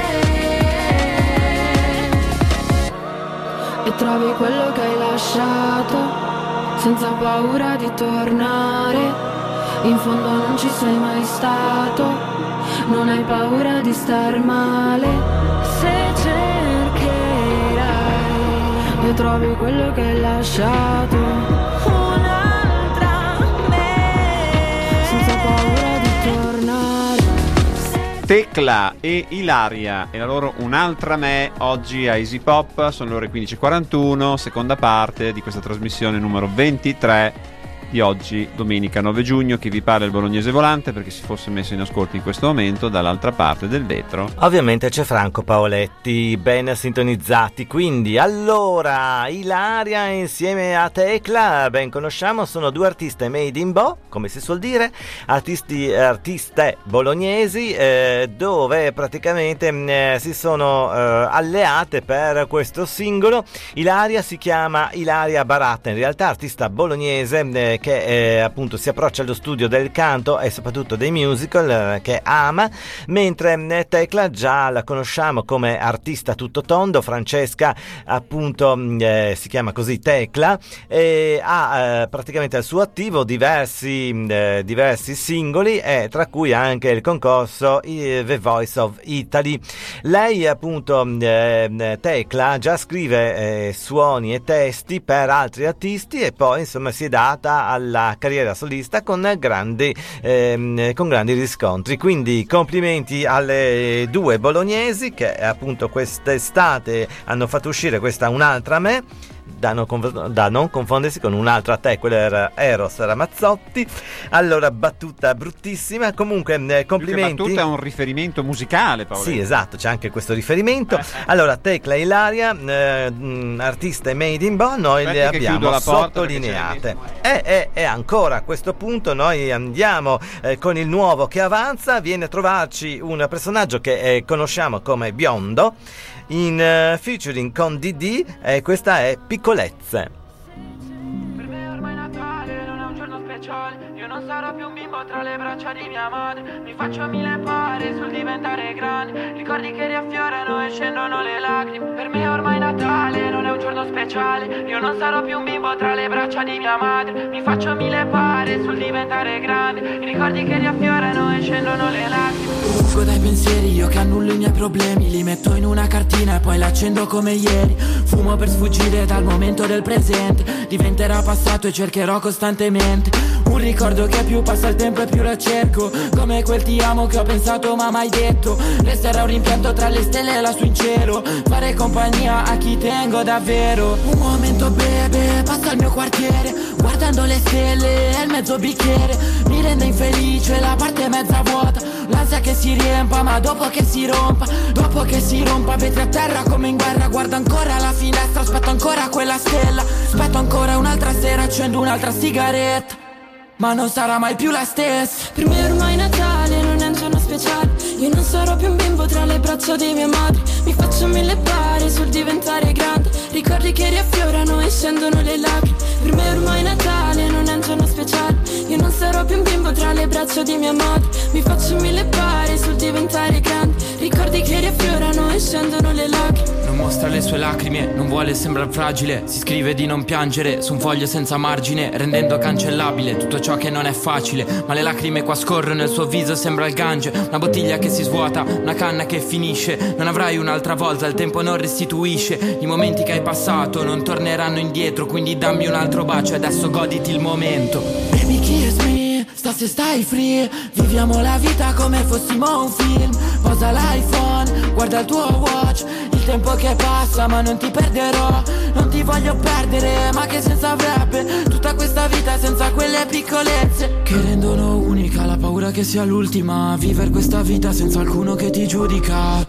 e trovi quello che hai lasciato senza paura di tornare. In fondo non ci sei mai stato, non hai paura di star male. Se cercherai e trovi quello che hai lasciato, un'altra me, senza paura di tornare. Tecla e Ilaria e la loro Un'altra me oggi a Easy Pop. Sono le ore quindici e quarantuno, seconda parte di questa trasmissione numero ventitré di oggi, domenica nove giugno. Chi vi parla è il bolognese volante, perché si fosse messo in ascolto in questo momento. Dall'altra parte del vetro ovviamente c'è Franco Paoletti, ben sintonizzati. Quindi allora Ilaria insieme a Tecla, ben conosciamo, sono due artiste made in Bo, come si suol dire, artisti, artiste bolognesi, eh, dove praticamente eh, si sono eh, alleate per questo singolo. Ilaria si chiama Ilaria Baratta, in realtà artista bolognese eh, che eh, appunto si approccia allo studio del canto e soprattutto dei musical, eh, che ama, mentre eh, Tecla già la conosciamo come artista tutto tondo. Francesca appunto eh, si chiama così Tecla e ha eh, praticamente al suo attivo diversi, eh, diversi singoli, e tra cui anche il concorso eh, The Voice of Italy. Lei appunto eh, Tecla già scrive eh, suoni e testi per altri artisti e poi insomma si è data alla carriera solista con grandi, ehm, con grandi riscontri. Quindi complimenti alle due bolognesi che appunto quest'estate hanno fatto uscire questa Un'altra me, da non, conf- da non confondersi con Un'altra te, quello era Eros Ramazzotti. Allora, battuta bruttissima. Comunque eh, complimenti. Più che battuta è un riferimento musicale, Paolo. Sì, esatto, c'è anche questo riferimento. Eh, eh. Allora, Tecla e Ilaria, eh, mh, artiste made in Bo, noi Aspetti le abbiamo sottolineate. E, e, e ancora a questo punto noi andiamo eh, con il nuovo che avanza. Viene a trovarci un personaggio che eh, conosciamo come Biondo, in uh, featuring con D D, e questa è Piccolezze. Per me ormai Natale non è un giorno speciale. Io non sarò più un bimbo tra le braccia di mia madre. Mi faccio mille pari sul diventare grande. Ricordi che riaffiorano e scendono le lacrime. Per me ormai Natale non è un giorno speciale. Io non sarò più un bimbo tra le braccia di mia madre. Mi faccio mille pari sul diventare grande. Ricordi che riaffiorano e scendono le lacrime. Fuggo dai pensieri, io che annullo i miei problemi. Li metto in una cartina e poi l'accendo come ieri. Fumo per sfuggire dal momento del presente. Diventerà passato e cercherò costantemente un ricordo che più passa il tempo e più lo cerco. Come quel ti amo che ho pensato ma mai detto. Resterà un rimpianto tra le stelle e lassù in cielo. Fare compagnia a chi tengo davvero. Un momento beve, passa al mio quartiere, guardando le stelle e il mezzo bicchiere. Mi rende infelice la parte mezza vuota. L'ansia che si riempa ma dopo che si rompa. Dopo che si rompa vetri a terra come in guerra. Guardo ancora la finestra, aspetto ancora quella stella. Aspetto ancora un'altra sera, accendo un'altra sigaretta, ma non sarà mai più la stessa. Per me ormai Natale non è un giorno speciale. Io non sarò più un bimbo tra le braccia di mia madre. Mi faccio mille pari sul diventare grande. Ricordi che riaffiorano e scendono le lacrime. Per me ormai Natale non è un giorno speciale. Io non sarò più un bimbo tra le braccia di mia madre. Mi faccio mille pari sul diventare grande. Ricordi che riaffiorano e scendono le lacrime. Non mostra le sue lacrime, non vuole sembrare fragile. Si scrive di non piangere su un foglio senza margine, rendendo cancellabile tutto ciò che non è facile. Ma le lacrime qua scorrono, il suo viso sembra il Gange. Una bottiglia che si svuota, una canna che finisce. Non avrai un'altra volta, il tempo non restituisce. I momenti che hai passato non torneranno indietro. Quindi dammi un altro bacio e adesso goditi il momento. Baby kiss me, stasera stai free. Viviamo la vita come fossimo un film. Posa l'iPhone, guarda il tuo watch. Il tempo che passa ma non ti perderò. Non ti voglio perdere, ma che senso avrebbe tutta questa vita senza quelle piccolezze che rendono unica la paura che sia l'ultima. Vivere questa vita senza alcuno che ti giudica.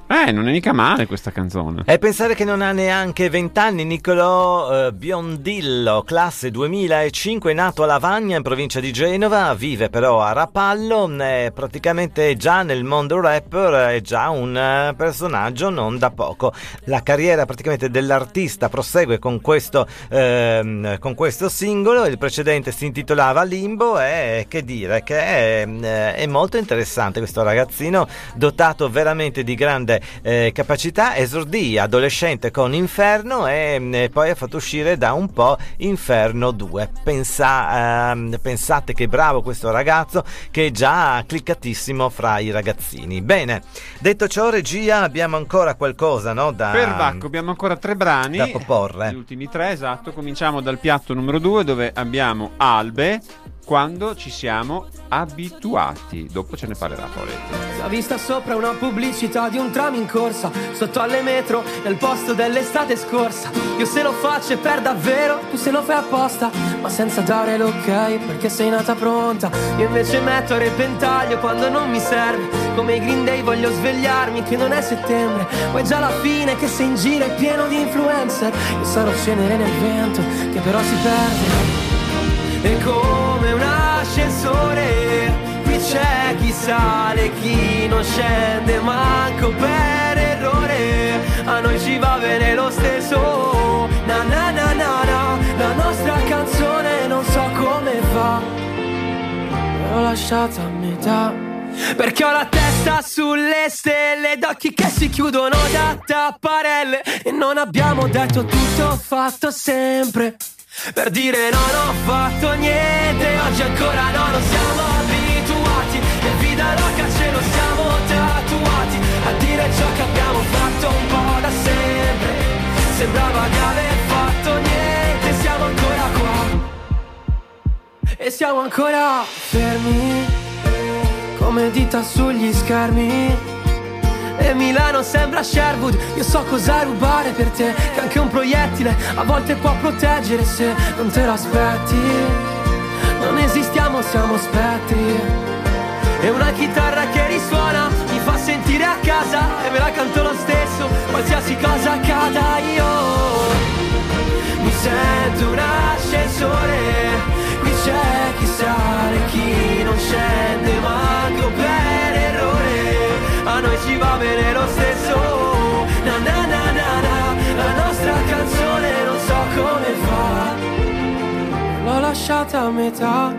Eh, non è mica male questa canzone. E pensare che non ha neanche vent'anni. Niccolò eh, Biondillo, classe duemilacinque, nato a Lavagna in provincia di Genova, vive però a Rapallo, è praticamente già nel mondo rapper, è già un uh, personaggio non da poco. La carriera praticamente dell'artista prosegue con questo, eh, con questo singolo, il precedente si intitolava Limbo e che dire che è, è molto interessante questo ragazzino, dotato veramente di grande Eh, capacità. Esordì adolescente con Inferno e eh, poi ha fatto uscire da un po' Inferno due. Pensa, ehm, pensate che bravo questo ragazzo, che è già cliccatissimo fra i ragazzini. Bene, detto ciò, regia, abbiamo ancora qualcosa, no? Da, per Bacco abbiamo ancora tre brani da proporre. Gli ultimi tre, esatto. Cominciamo dal piatto numero due, dove abbiamo Albe, Quando ci siamo abituati. Dopo ce ne parlerà Paoletti. La vista sopra una pubblicità di un tram in corsa, sotto alle metro, nel posto dell'estate scorsa. Io se lo faccio è per davvero, tu se lo fai apposta, ma senza dare l'ok, perché sei nata pronta. Io invece metto a repentaglio quando non mi serve. Come i Green Day voglio svegliarmi che non è settembre, poi già la fine che sei in giro è pieno di influencer. Io sarò cenere nel vento che però si perde. E come un ascensore, qui c'è chi sale, chi non scende manco per errore. A noi ci va bene lo stesso, na na na na na. La nostra canzone non so come fa, l'ho lasciata a metà, perché ho la testa sulle stelle ed occhi che si chiudono da tapparelle. E non abbiamo detto tutto fatto sempre, per dire no, non ho fatto niente. Oggi ancora no, non siamo abituati, e vida loca ce lo siamo tatuati, a dire ciò che abbiamo fatto un po' da sempre. Sembrava di aver fatto niente, siamo ancora qua, e siamo ancora fermi, come dita sugli schermi. E Milano sembra Sherwood, io so cosa rubare per te, che anche un proiettile a volte può proteggere se non te lo aspetti. Non esistiamo, siamo spettri, e una chitarra che risuona mi fa sentire a casa, e me la canto lo stesso, qualsiasi cosa accada. Io mi sento un ascensore, qui c'è chi sale, chi non scende manco per errore. A noi ci va bene lo stesso, na na na na na. La nostra canzone non so come fa, l'ho lasciata a metà,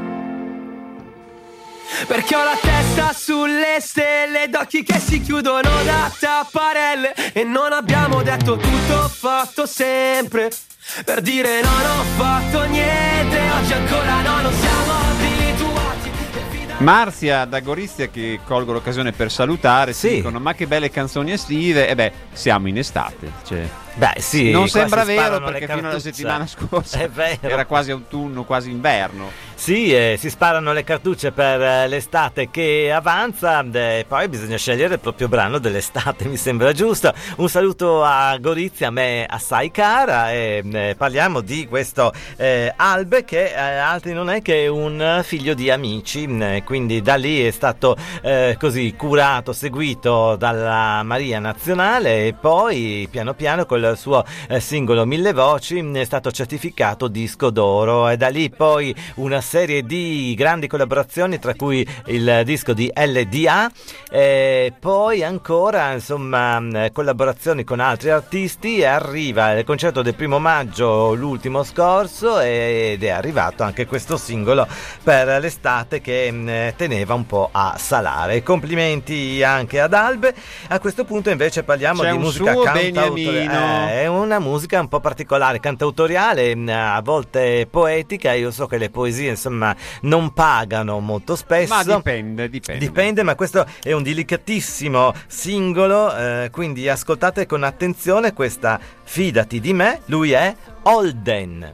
perché ho la testa sulle stelle ed occhi che si chiudono da tapparelle. E non abbiamo detto tutto fatto sempre, per dire no, non ho fatto niente. Oggi ancora no, non siamo abituati. Marzia da Gorizia, che colgo l'occasione per salutare, sì. Si dicono ma che belle canzoni estive. E beh, siamo in estate, cioè, beh sì, non sembra si vero, perché cartucce. fino alla settimana scorsa è vero. era quasi autunno, quasi inverno. Sì, eh, si sparano le cartucce per eh, l'estate che avanza, e poi bisogna scegliere il proprio brano dell'estate, mi sembra giusto. Un saluto a Gorizia, a me assai cara, e eh, parliamo di questo eh, Albe, che eh, altri non è che un figlio di Amici, eh, quindi da lì è stato eh, così curato, seguito dalla Maria Nazionale, e poi piano piano col suo eh, singolo Mille Voci è stato certificato disco d'oro, e da lì poi una serie di grandi collaborazioni, tra cui il disco di L D A, e poi ancora insomma collaborazioni con altri artisti, e arriva il concerto del primo maggio l'ultimo scorso, ed è arrivato anche questo singolo per l'estate che mh, teneva un po' a salare. Complimenti anche ad Albe. A questo punto invece parliamo C'è di un musica suo cantautoriale, Beniamino. è una musica un po' particolare, cantautoriale, a volte poetica. Io so che le poesie insomma non pagano molto spesso, Ma dipende, dipende. Dipende, ma questo è un delicatissimo singolo, eh, quindi ascoltate con attenzione questa Fidati di me. Lui è Holden.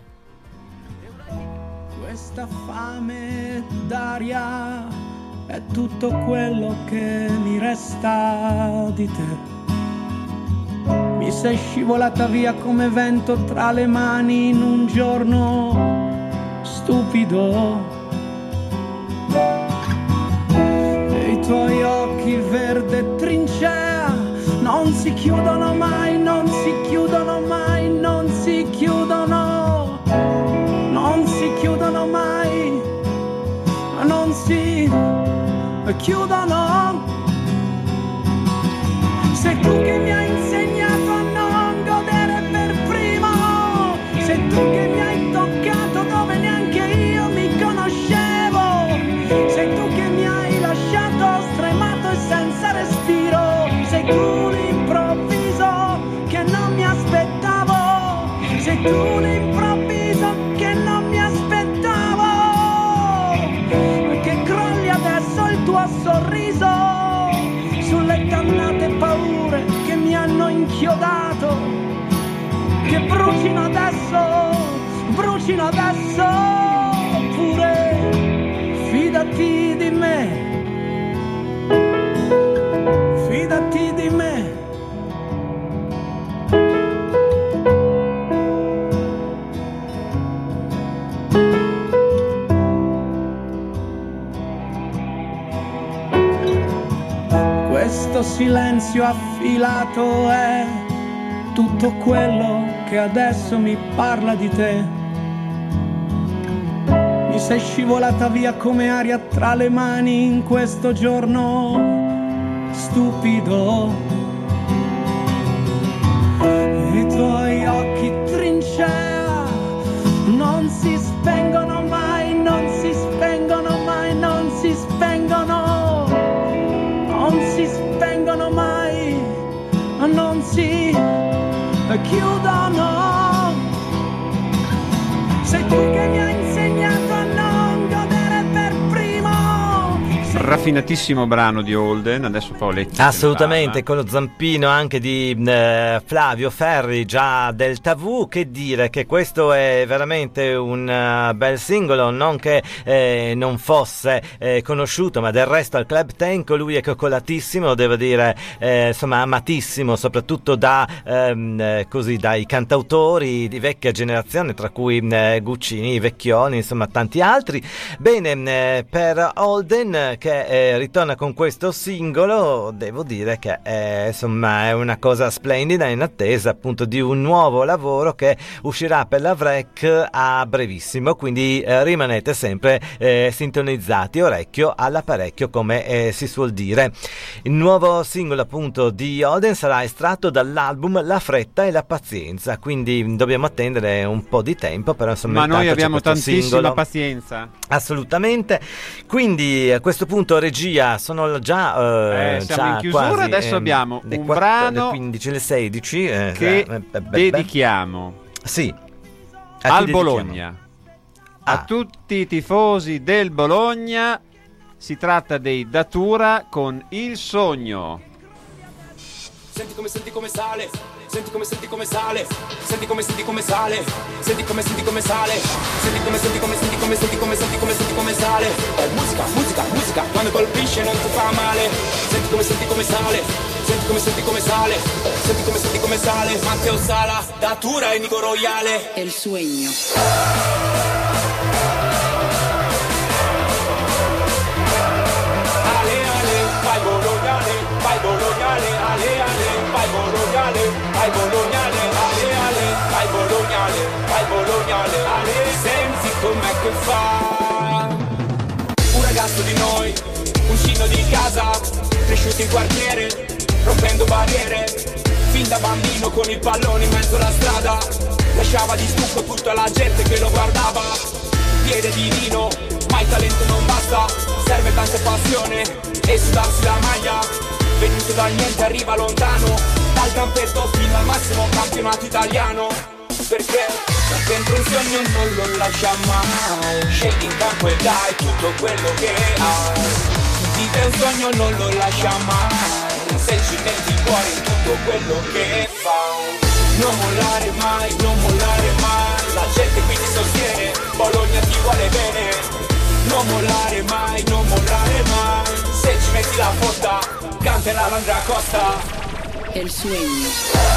Questa fame d'aria è tutto quello che mi resta di te. Mi sei scivolata via come vento tra le mani in un giorno stupido. E i tuoi occhi verde trincea non si chiudono mai, non si chiudono mai, non si chiudono, non si chiudono mai, non si chiudono. Sei tu che mi hai insegnato a non godere per primo, sei tu che mi hai toccato dove neanche io mi conoscevo, sei tu che mi hai lasciato stremato e senza respiro, sei tu l'improvviso che non mi aspettavo, sei tu l'improvviso che non mi aspettavo, che crolli adesso il tuo sorriso sulle dannate paure che mi hanno inchiodato, che brucino adesso, brucino adesso, oppure fidati di me, fidati di me. Questo silenzio affilato è tutto quello che adesso mi parla di te. Mi sei scivolata via come aria tra le mani in questo giorno stupido. I tuoi occhi trincea non si spengono mai, non si spengono mai, non si spengono, non si spengono mai, non si chiudono. Sei tu che mi hai insegnato a non godere per primo. Raffinatissimo brano di Holden, adesso Paoletti. Assolutamente, con lo zampino anche di eh, Flavio Ferri, già Delta V. Che dire che questo è veramente un uh, bel singolo, non che eh, non fosse eh, conosciuto, ma del resto al Club Tank lui è coccolatissimo, devo dire, eh, insomma amatissimo soprattutto da ehm, così dai cantautori di vecchia generazione, tra cui eh, Guccini, Vecchioni, insomma tanti altri. Bene, eh, per Holden che eh, ritorna con questo singolo, devo dire che eh, insomma è una cosa splendida, in attesa appunto di un nuovo lavoro che uscirà per la V R E C a brevissimo, quindi eh, rimanete sempre eh, sintonizzati, orecchio all'apparecchio, come eh, si suol dire. Il nuovo singolo appunto di Holden sarà estratto dall'album La fretta e la pazienza, quindi dobbiamo attendere un po' di tempo, però insomma ma noi abbiamo tantissima singolo. pazienza, assolutamente. Quindi a questo punto regia sono già eh, eh, siamo già in chiusura, quasi, adesso eh, abbiamo le un quattro, brano le quindici, le sedici eh, che eh, beh, beh, dedichiamo sì, al Bologna, ah. a tutti i tifosi del Bologna. Si tratta dei Datura con Il Sogno. Senti come senti come sale, senti come senti come sale, senti come senti come sale, senti come senti come sale, senti come senti come senti come senti come senti come senti come sale. È musica, musica, musica, quando colpisce non ti fa male. Senti come senti come sale, senti come senti come sale, senti come senti come sale. Matteo Sala, Datura e Nico Royale. È il sogno. Vai Bolognale, vai Bolognale, ale ale, vai Bolognale, vai Bolognale, ale ale, vai Bolognale, vai Bolognale, ale. Senti com'è che fa. Un ragazzo di noi, un cino di casa, cresciuto in quartiere, rompendo barriere. Fin da bambino con il pallone in mezzo alla strada, lasciava di stucco tutta la gente che lo guardava. Piede di vino, ma il talento non basta, serve tanta passione e sudarsi la maglia. Venuto dal niente arriva lontano, dal campetto fino al massimo campionato italiano. Perché da dentro un sogno non lo lascia mai, scendi in campo e dai tutto quello che hai. Vive un sogno non lo lascia mai, se ci metti il cuore in tutto quello che fai. Non mollare mai, non mollare mai, la gente qui ti sostiene, Bologna ti vuole bene. Non mollare mai, non mollare mai, se ci metti la fotta, canterà l'Andrea Costa. È il sogno.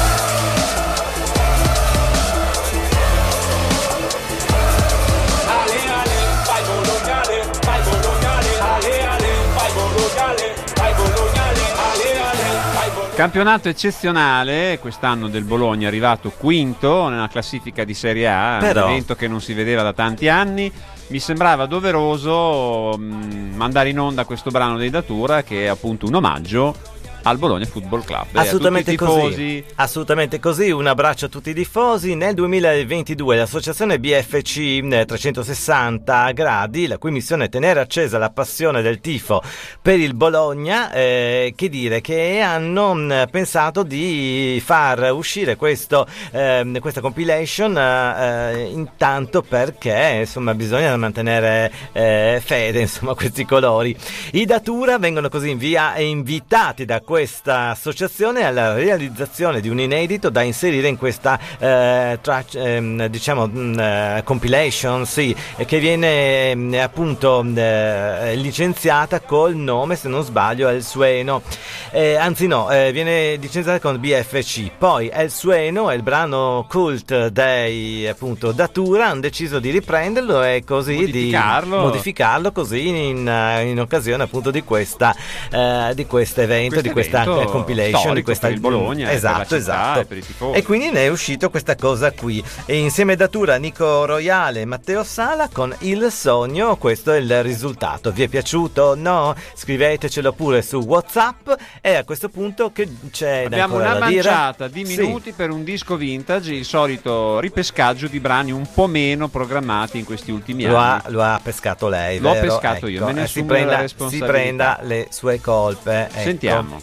Ale ale, vai Bolognale, vai Bolognale, ale ale, vai Bolognale, vai Bolognale, ale ale, vai Bolognale. Campionato eccezionale quest'anno del Bologna, arrivato quinto nella classifica di Serie A, Però... un evento che non si vedeva da tanti anni. Mi sembrava doveroso mh, mandare in onda questo brano dei Datura, che è appunto un omaggio al Bologna Football Club. Assolutamente così. così. Assolutamente così. Un abbraccio a tutti i tifosi. Nel duemilaventidue l'associazione B F C trecentosessanta gradi, la cui missione è tenere accesa la passione del tifo per il Bologna, eh, che dire che hanno mh, pensato di far uscire questo, eh, questa compilation eh, intanto perché insomma bisogna mantenere eh, fede insomma a questi colori. I Datura vengono così invia- invitati da questa associazione alla realizzazione di un inedito da inserire in questa eh, track, ehm, diciamo mh, compilation, sì, che viene mh, appunto mh, licenziata col nome, se non sbaglio, El Sueno, eh, anzi no, eh, viene licenziata con B F C. Poi El Sueno è il brano cult dei appunto Datura, hanno deciso di riprenderlo e così modificarlo. di modificarlo così in, in occasione appunto di questa eh, di questo evento, Questo di questa evento compilation, di questa per il Bologna, esatto, per la città, esatto. e per i tifosi. E quindi ne è uscito questa cosa qui. E insieme a Datura, Nico Royale e Matteo Sala con Il Sogno, questo è il risultato. Vi è piaciuto? No? Scrivetecelo pure su WhatsApp. E a questo punto che c'è Abbiamo ancora una da dire? manciata di minuti Sì. per un disco vintage, il solito ripescaggio di brani un po' meno programmati in questi ultimi Lo anni. ha, lo ha pescato lei, L'ho vero? pescato io, Ecco, me ne eh, si assumo la prenda, si responsabilità. prenda le sue colpe. Ecco. Sentiamo.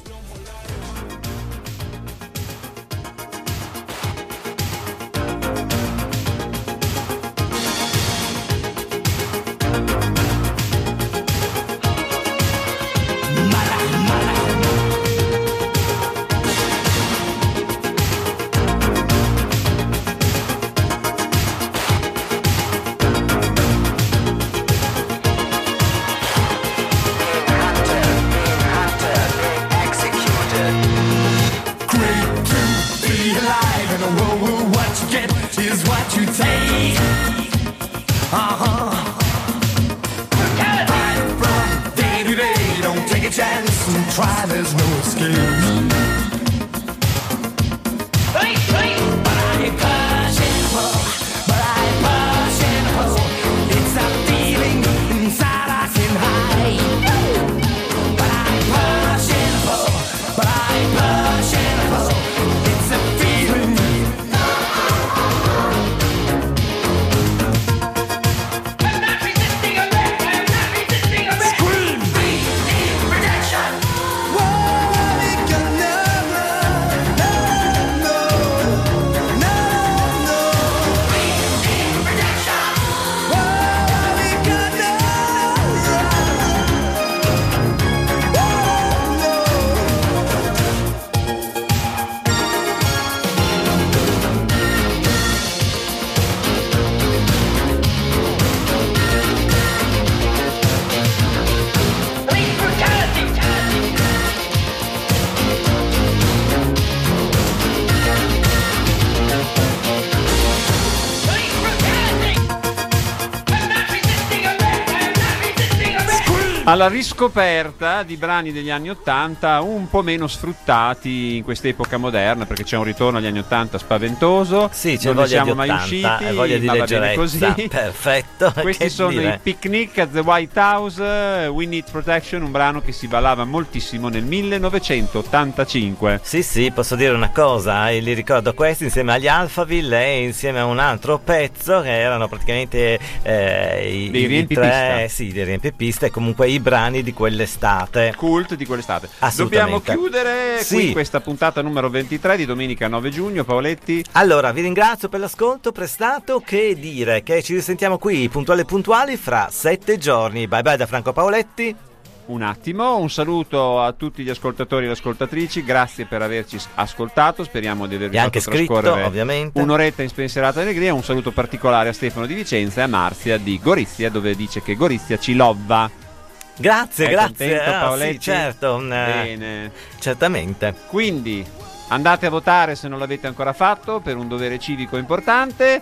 Alla riscoperta di brani degli anni Ottanta un po' meno sfruttati in quest'epoca moderna, perché c'è un ritorno agli anni Ottanta spaventoso. Sì, c'è non ne voglia siamo di mai ottanta, usciti, voglia di ma va bene leggerezza. così. Perfetto. Questi che sono dire. i Picnic at the White House, We Need Protection, un brano che si ballava moltissimo nel millenovecentottantacinque. Sì, sì, posso dire una cosa, eh, li ricordo questi insieme agli Alphaville e insieme a un altro pezzo che erano praticamente eh, i, dei i riempipista. tre, sì, dei riempipista e comunque i brani di quell'estate. Cult di quell'estate. Assolutamente. Dobbiamo chiudere Sì. qui questa puntata numero ventitré di domenica nove giugno. Paoletti. Allora, vi ringrazio per l'ascolto prestato. Che dire, che ci risentiamo qui puntuali puntuali fra sette giorni. Bye bye da Franco Paoletti. Un attimo, un saluto a tutti gli ascoltatori e le ascoltatrici, grazie per averci ascoltato, speriamo di avervi E anche fatto scritto, trascorrere ovviamente. un'oretta in spensierata allegria. Un saluto particolare a Stefano di Vicenza e a Marzia di Gorizia, dove dice che Gorizia ci lova. Grazie, È grazie. contento, Ah, Paoletti? sì, certo. eh, Bene. Certamente. Quindi andate a votare se non l'avete ancora fatto, per un dovere civico importante.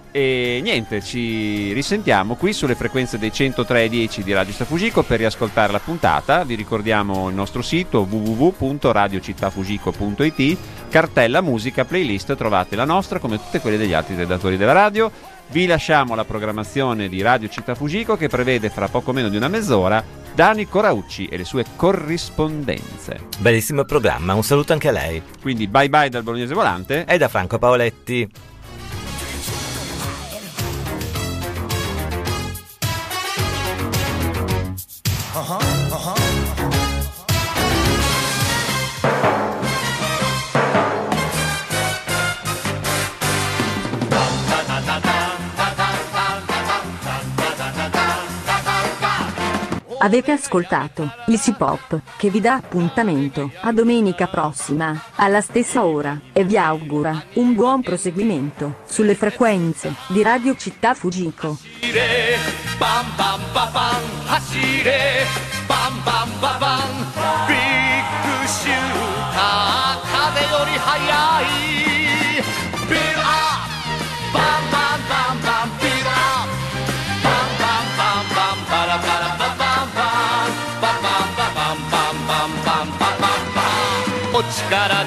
E niente, ci risentiamo qui sulle frequenze dei centotré e dieci di Radio Città Fujiko per riascoltare la puntata. Vi ricordiamo il nostro sito w w w punto radio città fujiko punto i t, cartella musica playlist, trovate la nostra come tutte quelle degli altri redattori della radio. Vi lasciamo la programmazione di Radio Città Fujiko che prevede fra poco meno di una mezz'ora Dani Coraucci e le sue corrispondenze. Bellissimo programma, un saluto anche a lei. Quindi bye bye dal Bolognese Volante e da Franco Paoletti. Uh-huh, uh-huh. Avete ascoltato Easy Pop, che vi dà appuntamento a domenica prossima, alla stessa ora, e vi augura un buon proseguimento sulle frequenze di Radio Città Fujiko. Bam bam ba bam, hashire, bam bam ba bam, big shooter, kaze yori hayai, beat up, bam bam bam bam, beat up, bam bam bam bam, bara bara ba bam bam, ba bam ba bam bam bam bam bam bam bam, お力